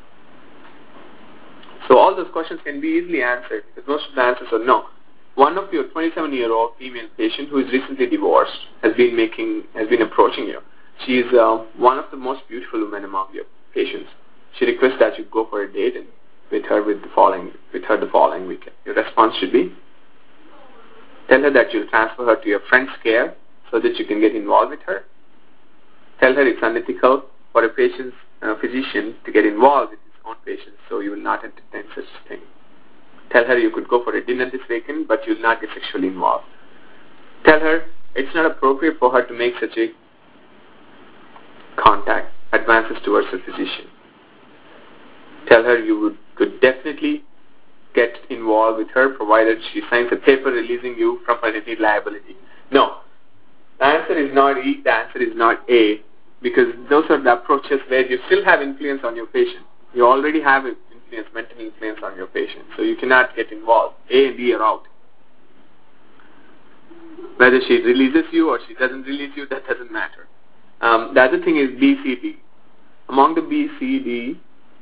So all those questions can be easily answered because most of the answers are no. One of your 27-year-old female patient who is recently divorced has been approaching you. She is one of the most beautiful women among your patients. She requests that you go for a date and with her the following weekend. Your response should be, tell her that you'll transfer her to your friend's care so that you can get involved with her. Tell her it's unethical for a physician to get involved with his own patients, so you will not entertain such a thing. Tell her you could go for a dinner this weekend, but you'll not get sexually involved. Tell her it's not appropriate for her to make such a contact, advances towards a physician. Tell her you could definitely get involved with her provided she signs a paper releasing you from any liability. No. The answer is not E, the answer is not A, because those are the approaches where you still have influence on your patient. You already have mental influence on your patient, so you cannot get involved. A and B are out. Whether she releases you or she doesn't release you, that doesn't matter. The other thing is BCD. Among the BCD,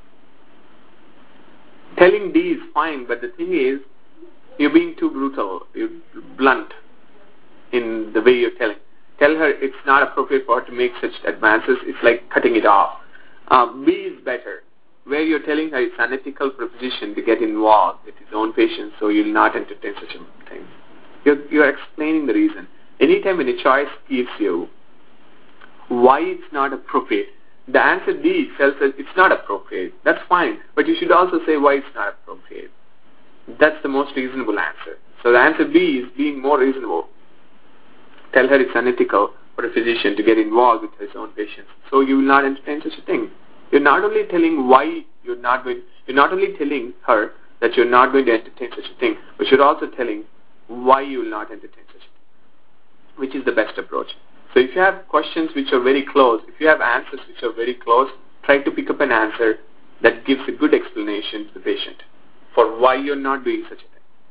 telling D is fine, but the thing is, you're being too brutal, you're blunt in the way you're telling. Tell her it's not appropriate for her to make such advances. It's like cutting it off. B is better, where you're telling her it's unethical for a physician to get involved with his own patients, so you'll not entertain such a thing. You're explaining the reason. Anytime when a choice gives you why it's not appropriate, the answer D tells us it's not appropriate. That's fine, but you should also say why it's not appropriate. That's the most reasonable answer. So the answer B is being more reasonable. Tell her it's unethical for a physician to get involved with his own patients, so you will not entertain such a thing. You're not only telling why you're not only telling her that you're not going to entertain such a thing, but you're also telling why you will not entertain such a thing, which is the best approach. So if you have questions which are very close, if you have answers which are very close, try to pick up an answer that gives a good explanation to the patient for why you're not doing such a thing.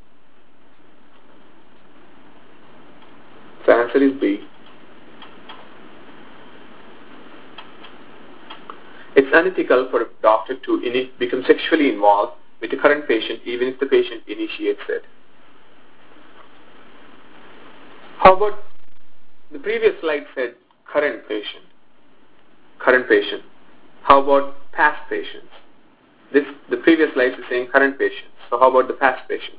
So answer is B. It's unethical for a doctor to become sexually involved with the current patient even if the patient initiates it. How about the previous slide said current patient. How about past patients? The previous slide is saying current patients. So how about the past patients?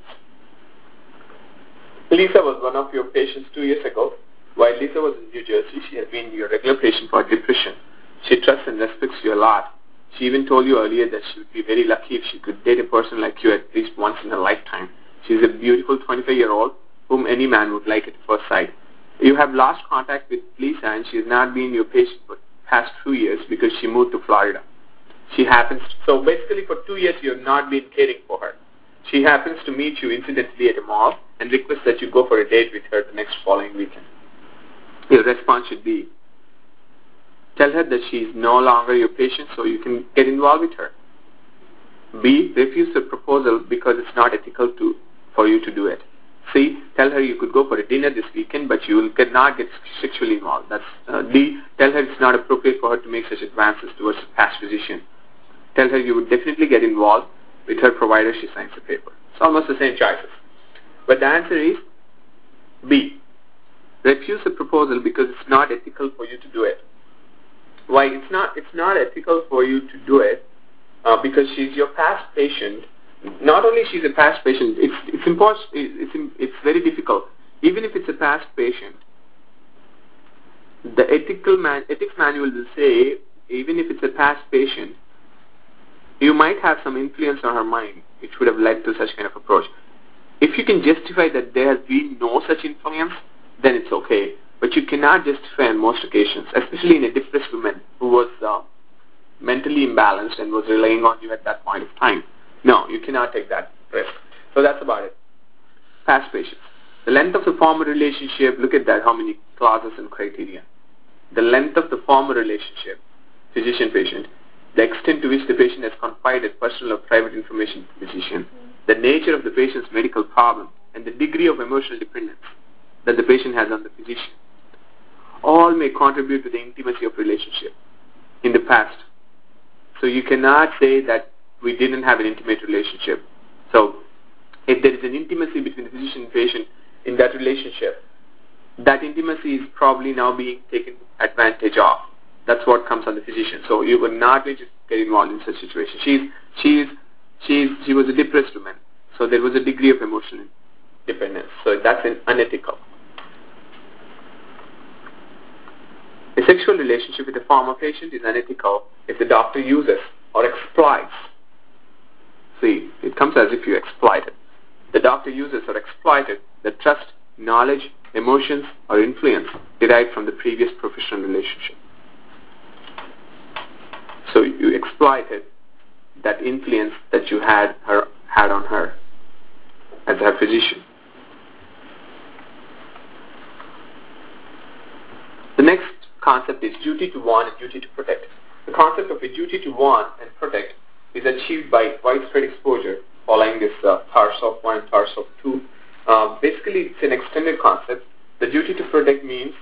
Lisa was one of your patients 2 years ago. While Lisa was in New Jersey, she has been your regular patient for depression. She trusts and respects you a lot. She even told you earlier that she would be very lucky if she could date a person like you at least once in a lifetime. She is a beautiful 25-year-old whom any man would like at first sight. You have lost contact with Lisa and she has not been your patient for the past 2 years because she moved to Florida. So basically for 2 years you have not been caring for her. She happens to meet you incidentally at a mall and requests that you go for a date with her the next following weekend. Your response should be, tell her that she is no longer your patient so you can get involved with her. B, refuse the proposal because it's not ethical for you to do it. C, tell her you could go for a dinner this weekend but you will not get sexually involved. D, tell her it's not appropriate for her to make such advances towards a past physician. Tell her you would definitely get involved with her provider she signs the paper. It's almost the same choices. But the answer is B. Refuse the proposal because it's not ethical for you to do it. Why? It's not ethical for you to do it because she's your past patient. Not only she's a past patient, it's very difficult. Even if it's a past patient, the ethics manual will say, even if it's a past patient, you might have some influence on her mind which would have led to such kind of approach. If you can justify that there has been no such influence, then it's okay. But you cannot justify on most occasions, especially in a depressed woman who was mentally imbalanced and was relying on you at that point of time. No, you cannot take that risk. So that's about it. Past patients. The length of the former relationship, look at that, how many clauses and criteria. The length of the former relationship, physician-patient, the extent to which the patient has confided personal or private information to the physician, the nature of the patient's medical problem, and the degree of emotional dependence that the patient has on the physician, all may contribute to the intimacy of relationship in the past. So you cannot say that we didn't have an intimate relationship. So if there is an intimacy between the physician and patient in that relationship, that intimacy is probably now being taken advantage of. That's what comes on the physician. So you were not going to get involved in such a situation. She was a depressed woman. So there was a degree of emotional dependence. So that's unethical. A sexual relationship with a former patient is unethical if the doctor uses or exploits. See, it comes as if you exploit it. The doctor uses or exploited the trust, knowledge, emotions, or influence derived from the previous professional relationship. So you exploited that influence that you had on her as her physician. The next concept is duty to warn and duty to protect. The concept of a duty to warn and protect is achieved by widespread exposure following this TARSOF 1 and TARSOF 2. Basically, it's an extended concept The duty to protect means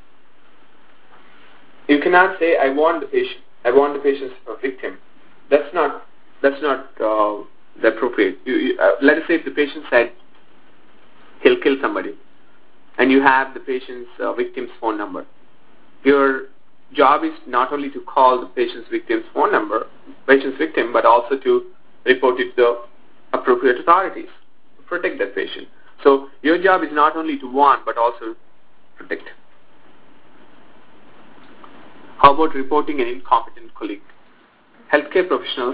you cannot say, I want the patient as a victim. That's not the appropriate. Let us say if the patient said he'll kill somebody, and you have the patient's victim's phone number. Your job is not only to call the patient's victim's phone number, patient's victim, but also to report it to the appropriate authorities to protect that patient. So your job is not only to warn, but also protect. How about reporting an incompetent colleague? Healthcare professionals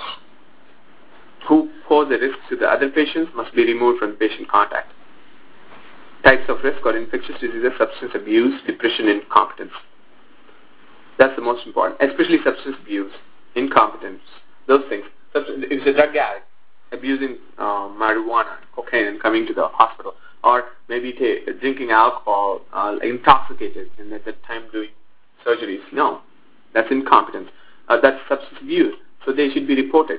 who pose a risk to the other patients must be removed from patient contact. Types of risk are infectious diseases, substance abuse, depression, and incompetence. That's the most important, especially substance abuse, incompetence, those things. If it's a drug addict abusing marijuana, cocaine, and coming to the hospital, or maybe drinking alcohol, intoxicated, and at that time doing surgeries, no, that's incompetence. That's substance abuse, so they should be reported.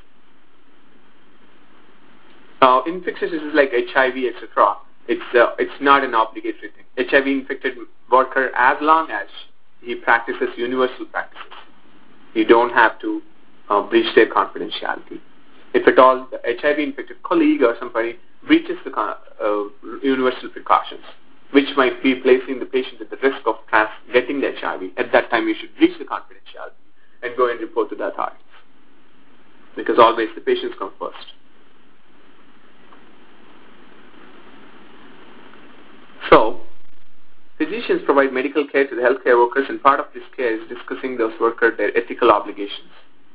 Infectious diseases like HIV, etc., it's not an obligatory thing. HIV-infected worker, as long as he practices universal practices, you don't have to breach their confidentiality. If at all the HIV-infected colleague or somebody breaches the universal precautions, which might be placing the patient at the risk of getting the HIV, at that time you should breach the confidentiality and go and report to the authorities. Because always the patients come first. So, physicians provide medical care to the healthcare workers, and part of this care is discussing those workers their ethical obligations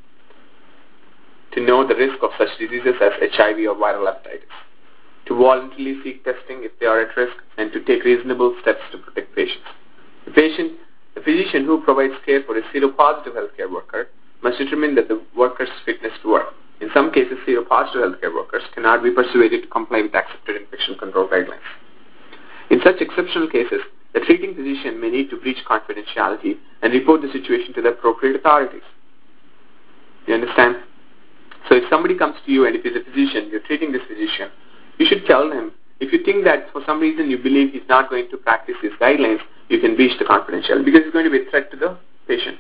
to know the risk of such diseases as HIV or viral hepatitis, to voluntarily seek testing if they are at risk, and to take reasonable steps to protect patients. The physician who provides care for a seropositive healthcare worker must determine that the worker's fitness to work. In some cases, seropositive healthcare workers cannot be persuaded to comply with accepted infection control guidelines. In such exceptional cases, the treating physician may need to breach confidentiality and report the situation to the appropriate authorities. You understand? So if somebody comes to you and if he's a physician, you're treating this physician, you should tell him, if you think that for some reason you believe he's not going to practice his guidelines, you can breach the confidentiality because it's going to be a threat to the patient.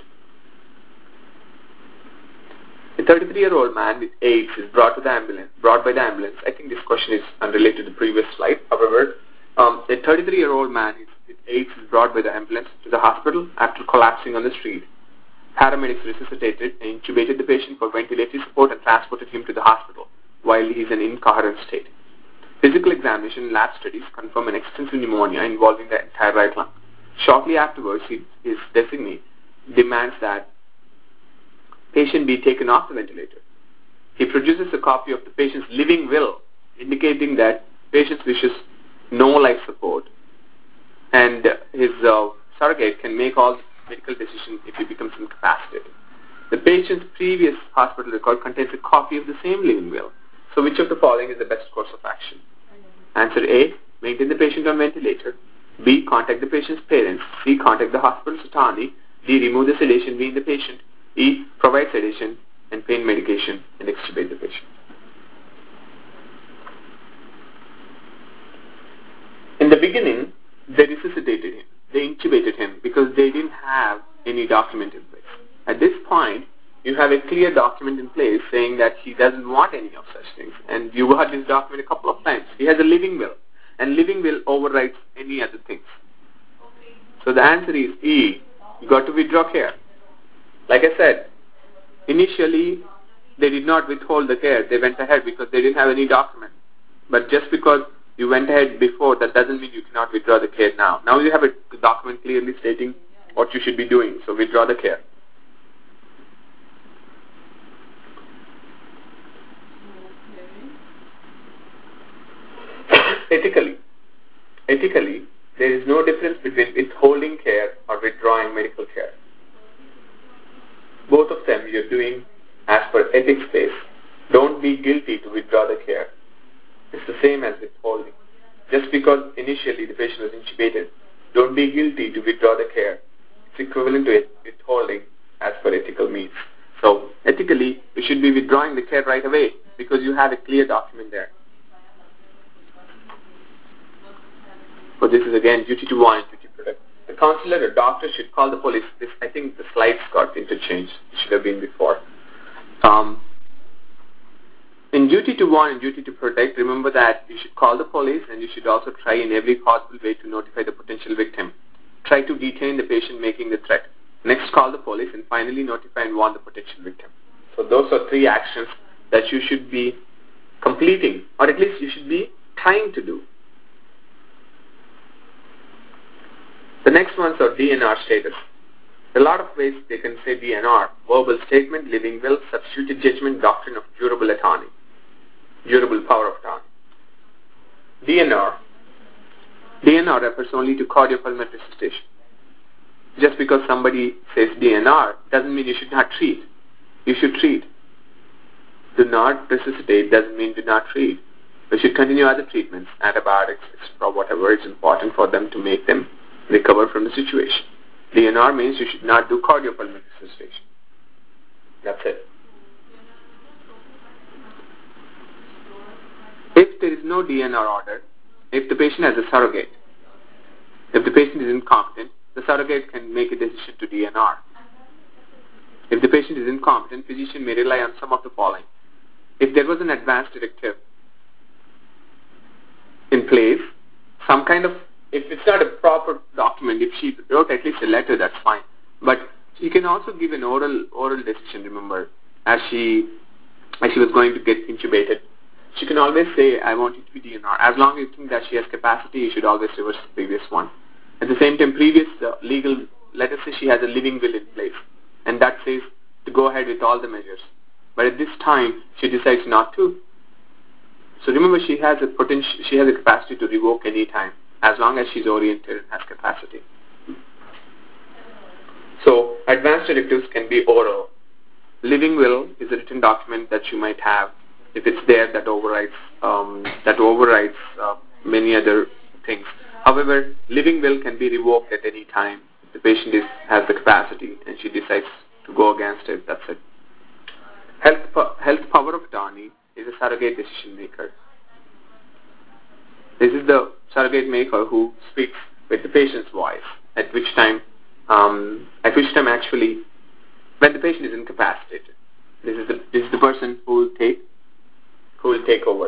A 33-year-old man with AIDS is brought by the ambulance. I think this question is unrelated to the previous slide. However, a 33-year-old man with AIDS is brought by the ambulance to the hospital after collapsing on the street. Paramedics resuscitated and intubated the patient for ventilatory support and transported him to the hospital while he is in incoherent state. Physical examination and lab studies confirm an extensive pneumonia involving the entire right lung. Shortly afterwards, his designee demands that patient be taken off the ventilator. He produces a copy of the patient's living will, indicating that patient wishes no life support, and his surrogate can make all medical decisions if he becomes incapacitated. The patient's previous hospital record contains a copy of the same living will. So which of the following is the best course of action? Answer A, maintain the patient on ventilator. B, contact the patient's parents. C, contact the hospital's attorney. D, remove the sedation being the patient. E, provide sedation and pain medication and extubate the patient. In the beginning, they resuscitated him. They intubated him because they didn't have any document in place. At this point, you have a clear document in place saying that he doesn't want any of such things. And you got this document a couple of times. He has a living will. And living will overrides any other things. So the answer is E. You got to withdraw care. Like I said, initially they did not withhold the care. They went ahead because they didn't have any document. But just because you went ahead before, that doesn't mean you cannot withdraw the care now. Now you have a document clearly stating what you should be doing. So withdraw the care. Ethically, there is no difference between withholding care or withdrawing medical care. Both of them you're doing as per ethics base. Don't be guilty to withdraw the care. It's the same as withholding. Just because initially the patient was intubated, don't be guilty to withdraw the care. It's equivalent to withholding as per ethical means. So ethically, you should be withdrawing the care right away because you have a clear document there. So this is again duty to warn and duty to protect. The counselor or doctor should call the police. This, I think the slides got interchanged. It should have been before. In duty to warn and duty to protect, remember that you should call the police and you should also try in every possible way to notify the potential victim. Try to detain the patient making the threat. Next, call the police, and finally notify and warn the potential victim. So those are 3 actions that you should be completing, or at least you should be trying to do. The next ones are DNR status. There are a lot of ways they can say DNR: verbal statement, living will, substituted judgment, doctrine of durable attorney, durable power of attorney. DNR refers only to cardiopulmonary resuscitation. Just because somebody says DNR doesn't mean you should not treat. You should treat. Do not resuscitate doesn't mean do not treat. We should continue other treatments, antibiotics, or whatever is important for them to make them recover from the situation. DNR means you should not do cardiopulmonary resuscitation. That's it. If there is no DNR order, if the patient has a surrogate, if the patient is incompetent, the surrogate can make a decision to DNR. If the patient is incompetent, physician may rely on some of the following. If there was an advance directive in place, some kind of, if it's not a proper document, if she wrote at least a letter, that's fine. But she can also give an oral decision, remember, as she was going to get intubated. She can always say, I want it to be DNR. As long as you think that she has capacity, you should always reverse the previous one. At the same time, previous legal, let us say she has a living will in place, and that says to go ahead with all the measures. But at this time, she decides not to. So remember, she has a capacity to revoke any time, as long as she's oriented and has capacity. So advance directives can be oral. Living will is a written document that you might have. If it's there, that overrides many other things. However, living will can be revoked at any time if the patient has the capacity and she decides to go against it. That's it. Health power of attorney is a surrogate decision maker. This is the surrogate maker who speaks with the patient's voice. At which time actually, when the patient is incapacitated, this is the person who will take over.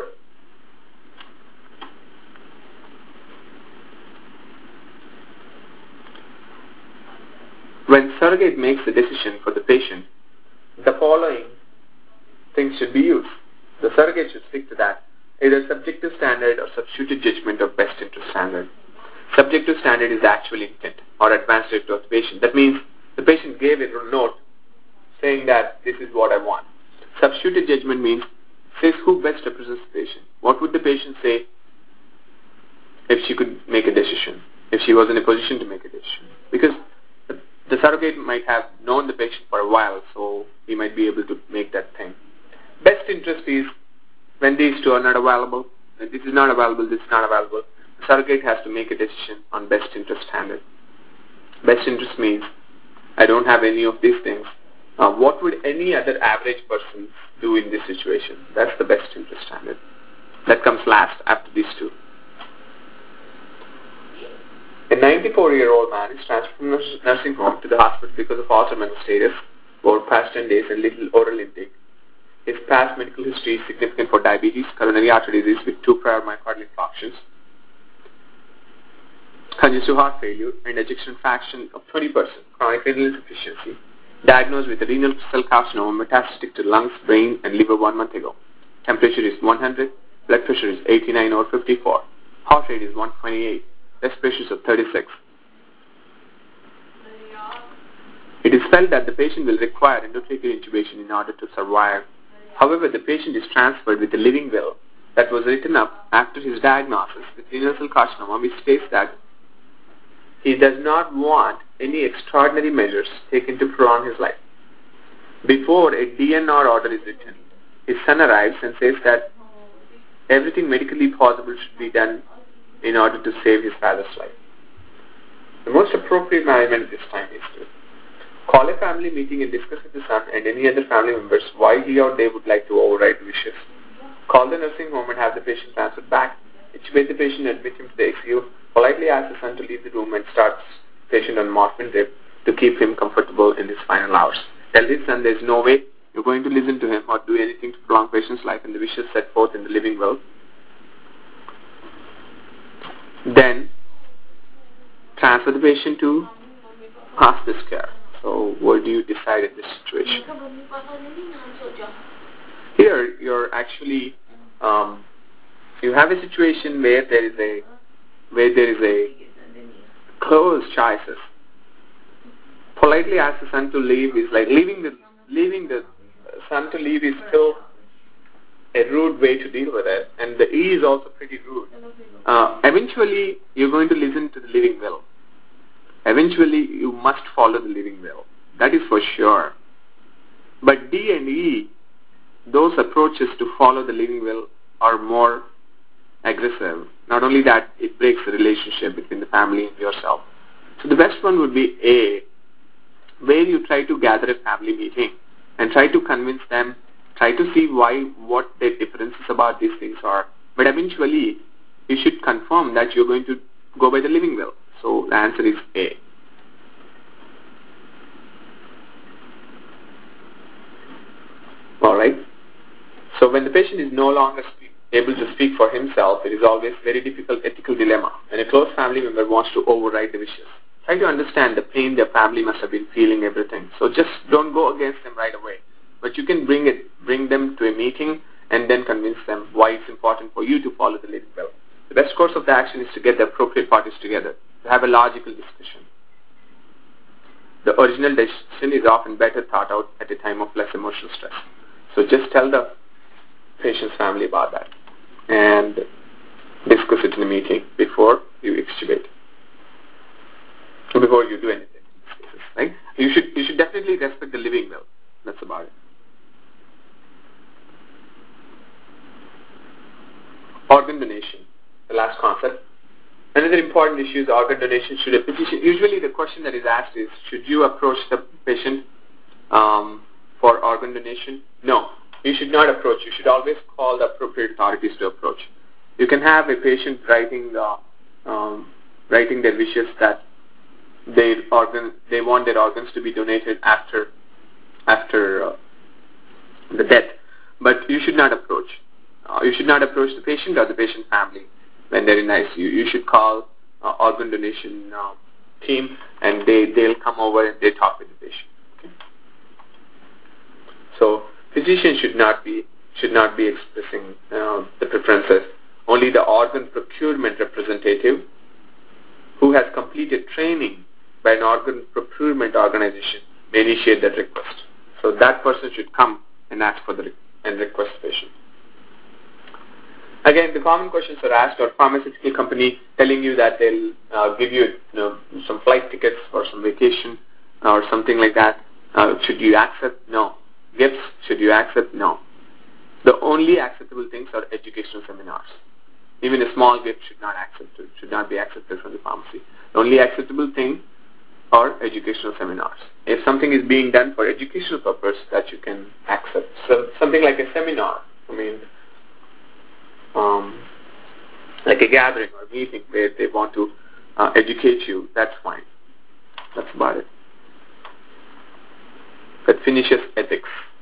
When surrogate makes a decision for the patient, the following things should be used. The surrogate should stick to that. Either subjective standard or substituted judgment or best interest standard. Subjective standard is actual intent or advance directive of the patient. That means the patient gave a note saying that this is what I want. Substituted judgment means says who best represents the patient. What would the patient say if she could make a decision, if she was in a position to make a decision? Because the surrogate might have known the patient for a while, so he might be able to make that thing. Best interest is when these two are not available. If this is not available, this is not available. The surrogate has to make a decision on best interest standard. Best interest means I don't have any of these things. What would any other average person do in this situation? That's the best interest standard. That comes last after these two. A 94-year-old man is transferred from nursing home to the hospital because of altered mental status over past 10 days and little oral intake. His past medical history is significant for diabetes, coronary artery disease with 2 prior myocardial infarctions, congestive heart failure, and ejection fraction of 20%, chronic renal insufficiency, diagnosed with a renal cell carcinoma metastatic to lungs, brain, and liver 1 month ago. Temperature is 100, blood pressure is 89 over 54, heart rate is 128, respiration is of 36. It is felt that the patient will require endotracheal intubation in order to survive. However, the patient is transferred with a living will that was written up after his diagnosis with renal cell carcinoma, which states that he does not want any extraordinary measures taken to prolong his life. Before a DNR order is written, his son arrives and says that everything medically possible should be done in order to save his father's life. The most appropriate management at this time is to call a family meeting and discuss with the son and any other family members why he or they would like to override wishes. Call the nursing home and have the patient transferred back. Intubate the patient, admit him to the ICU, politely ask the son to leave the room and starts patient on morphine drip to keep him comfortable in his final hours. Tell his son there's no way you're going to listen to him or do anything to prolong patient's life and the wishes set forth in the living will. Then transfer the patient to hospice care. So what do you decide in this situation? Here you're actually you have a situation where there is a close choices. Politely ask the son to leave is like leaving the son to leave is still a rude way to deal with it, and the E is also pretty rude. Eventually, you're going to listen to the living will. Eventually, you must follow the living will. That is for sure. But D and E, those approaches to follow the living will are more aggressive. Not only that, it breaks the relationship between the family and yourself. So the best one would be A, where you try to gather a family meeting and try to convince them, try to see what their differences about these things are. But eventually, you should confirm that you're going to go by the living will. So the answer is A. Alright. So when the patient is no longer able to speak for himself, it is always very difficult ethical dilemma. And a close family member wants to override the wishes. Try to understand the pain their family must have been feeling, everything. So just don't go against them right away. But you can bring them to a meeting and then convince them why it's important for you to follow the living will. The best course of the action is to get the appropriate parties together, to have a logical discussion. The original decision is often better thought out at a time of less emotional stress. So just tell the patient's family about that and discuss it in a meeting before you extubate, before you do anything. Right? You should definitely respect the living will. That's about it. Organ donation, the last concept. Another important issue is organ donation. Should a physician, usually the question that is asked is, should you approach the patient for organ donation? No, you should not approach. You should always call the appropriate authorities to approach. You can have a patient writing their wishes that they want their organs to be donated after the death, but you should not approach. You should not approach the patient or the patient family when they're in ICU. You should call organ donation team, and they'll come over and they talk with the patient. Okay? So physicians should not be expressing the preferences. Only the organ procurement representative who has completed training by an organ procurement organization may initiate that request. So that person should come and ask for and request the patient. Again, the common questions are asked, or pharmaceutical company telling you that they'll give you, some flight tickets or some vacation or something like that. Should you accept? No. Gifts, should you accept? No. The only acceptable things are educational seminars. Even a small gift should not be accepted from the pharmacy. The only acceptable thing are educational seminars. If something is being done for educational purpose, that you can accept. So something like a seminar, like a gathering or meeting where they want to educate you, that's fine. That's about it. That finishes ethics.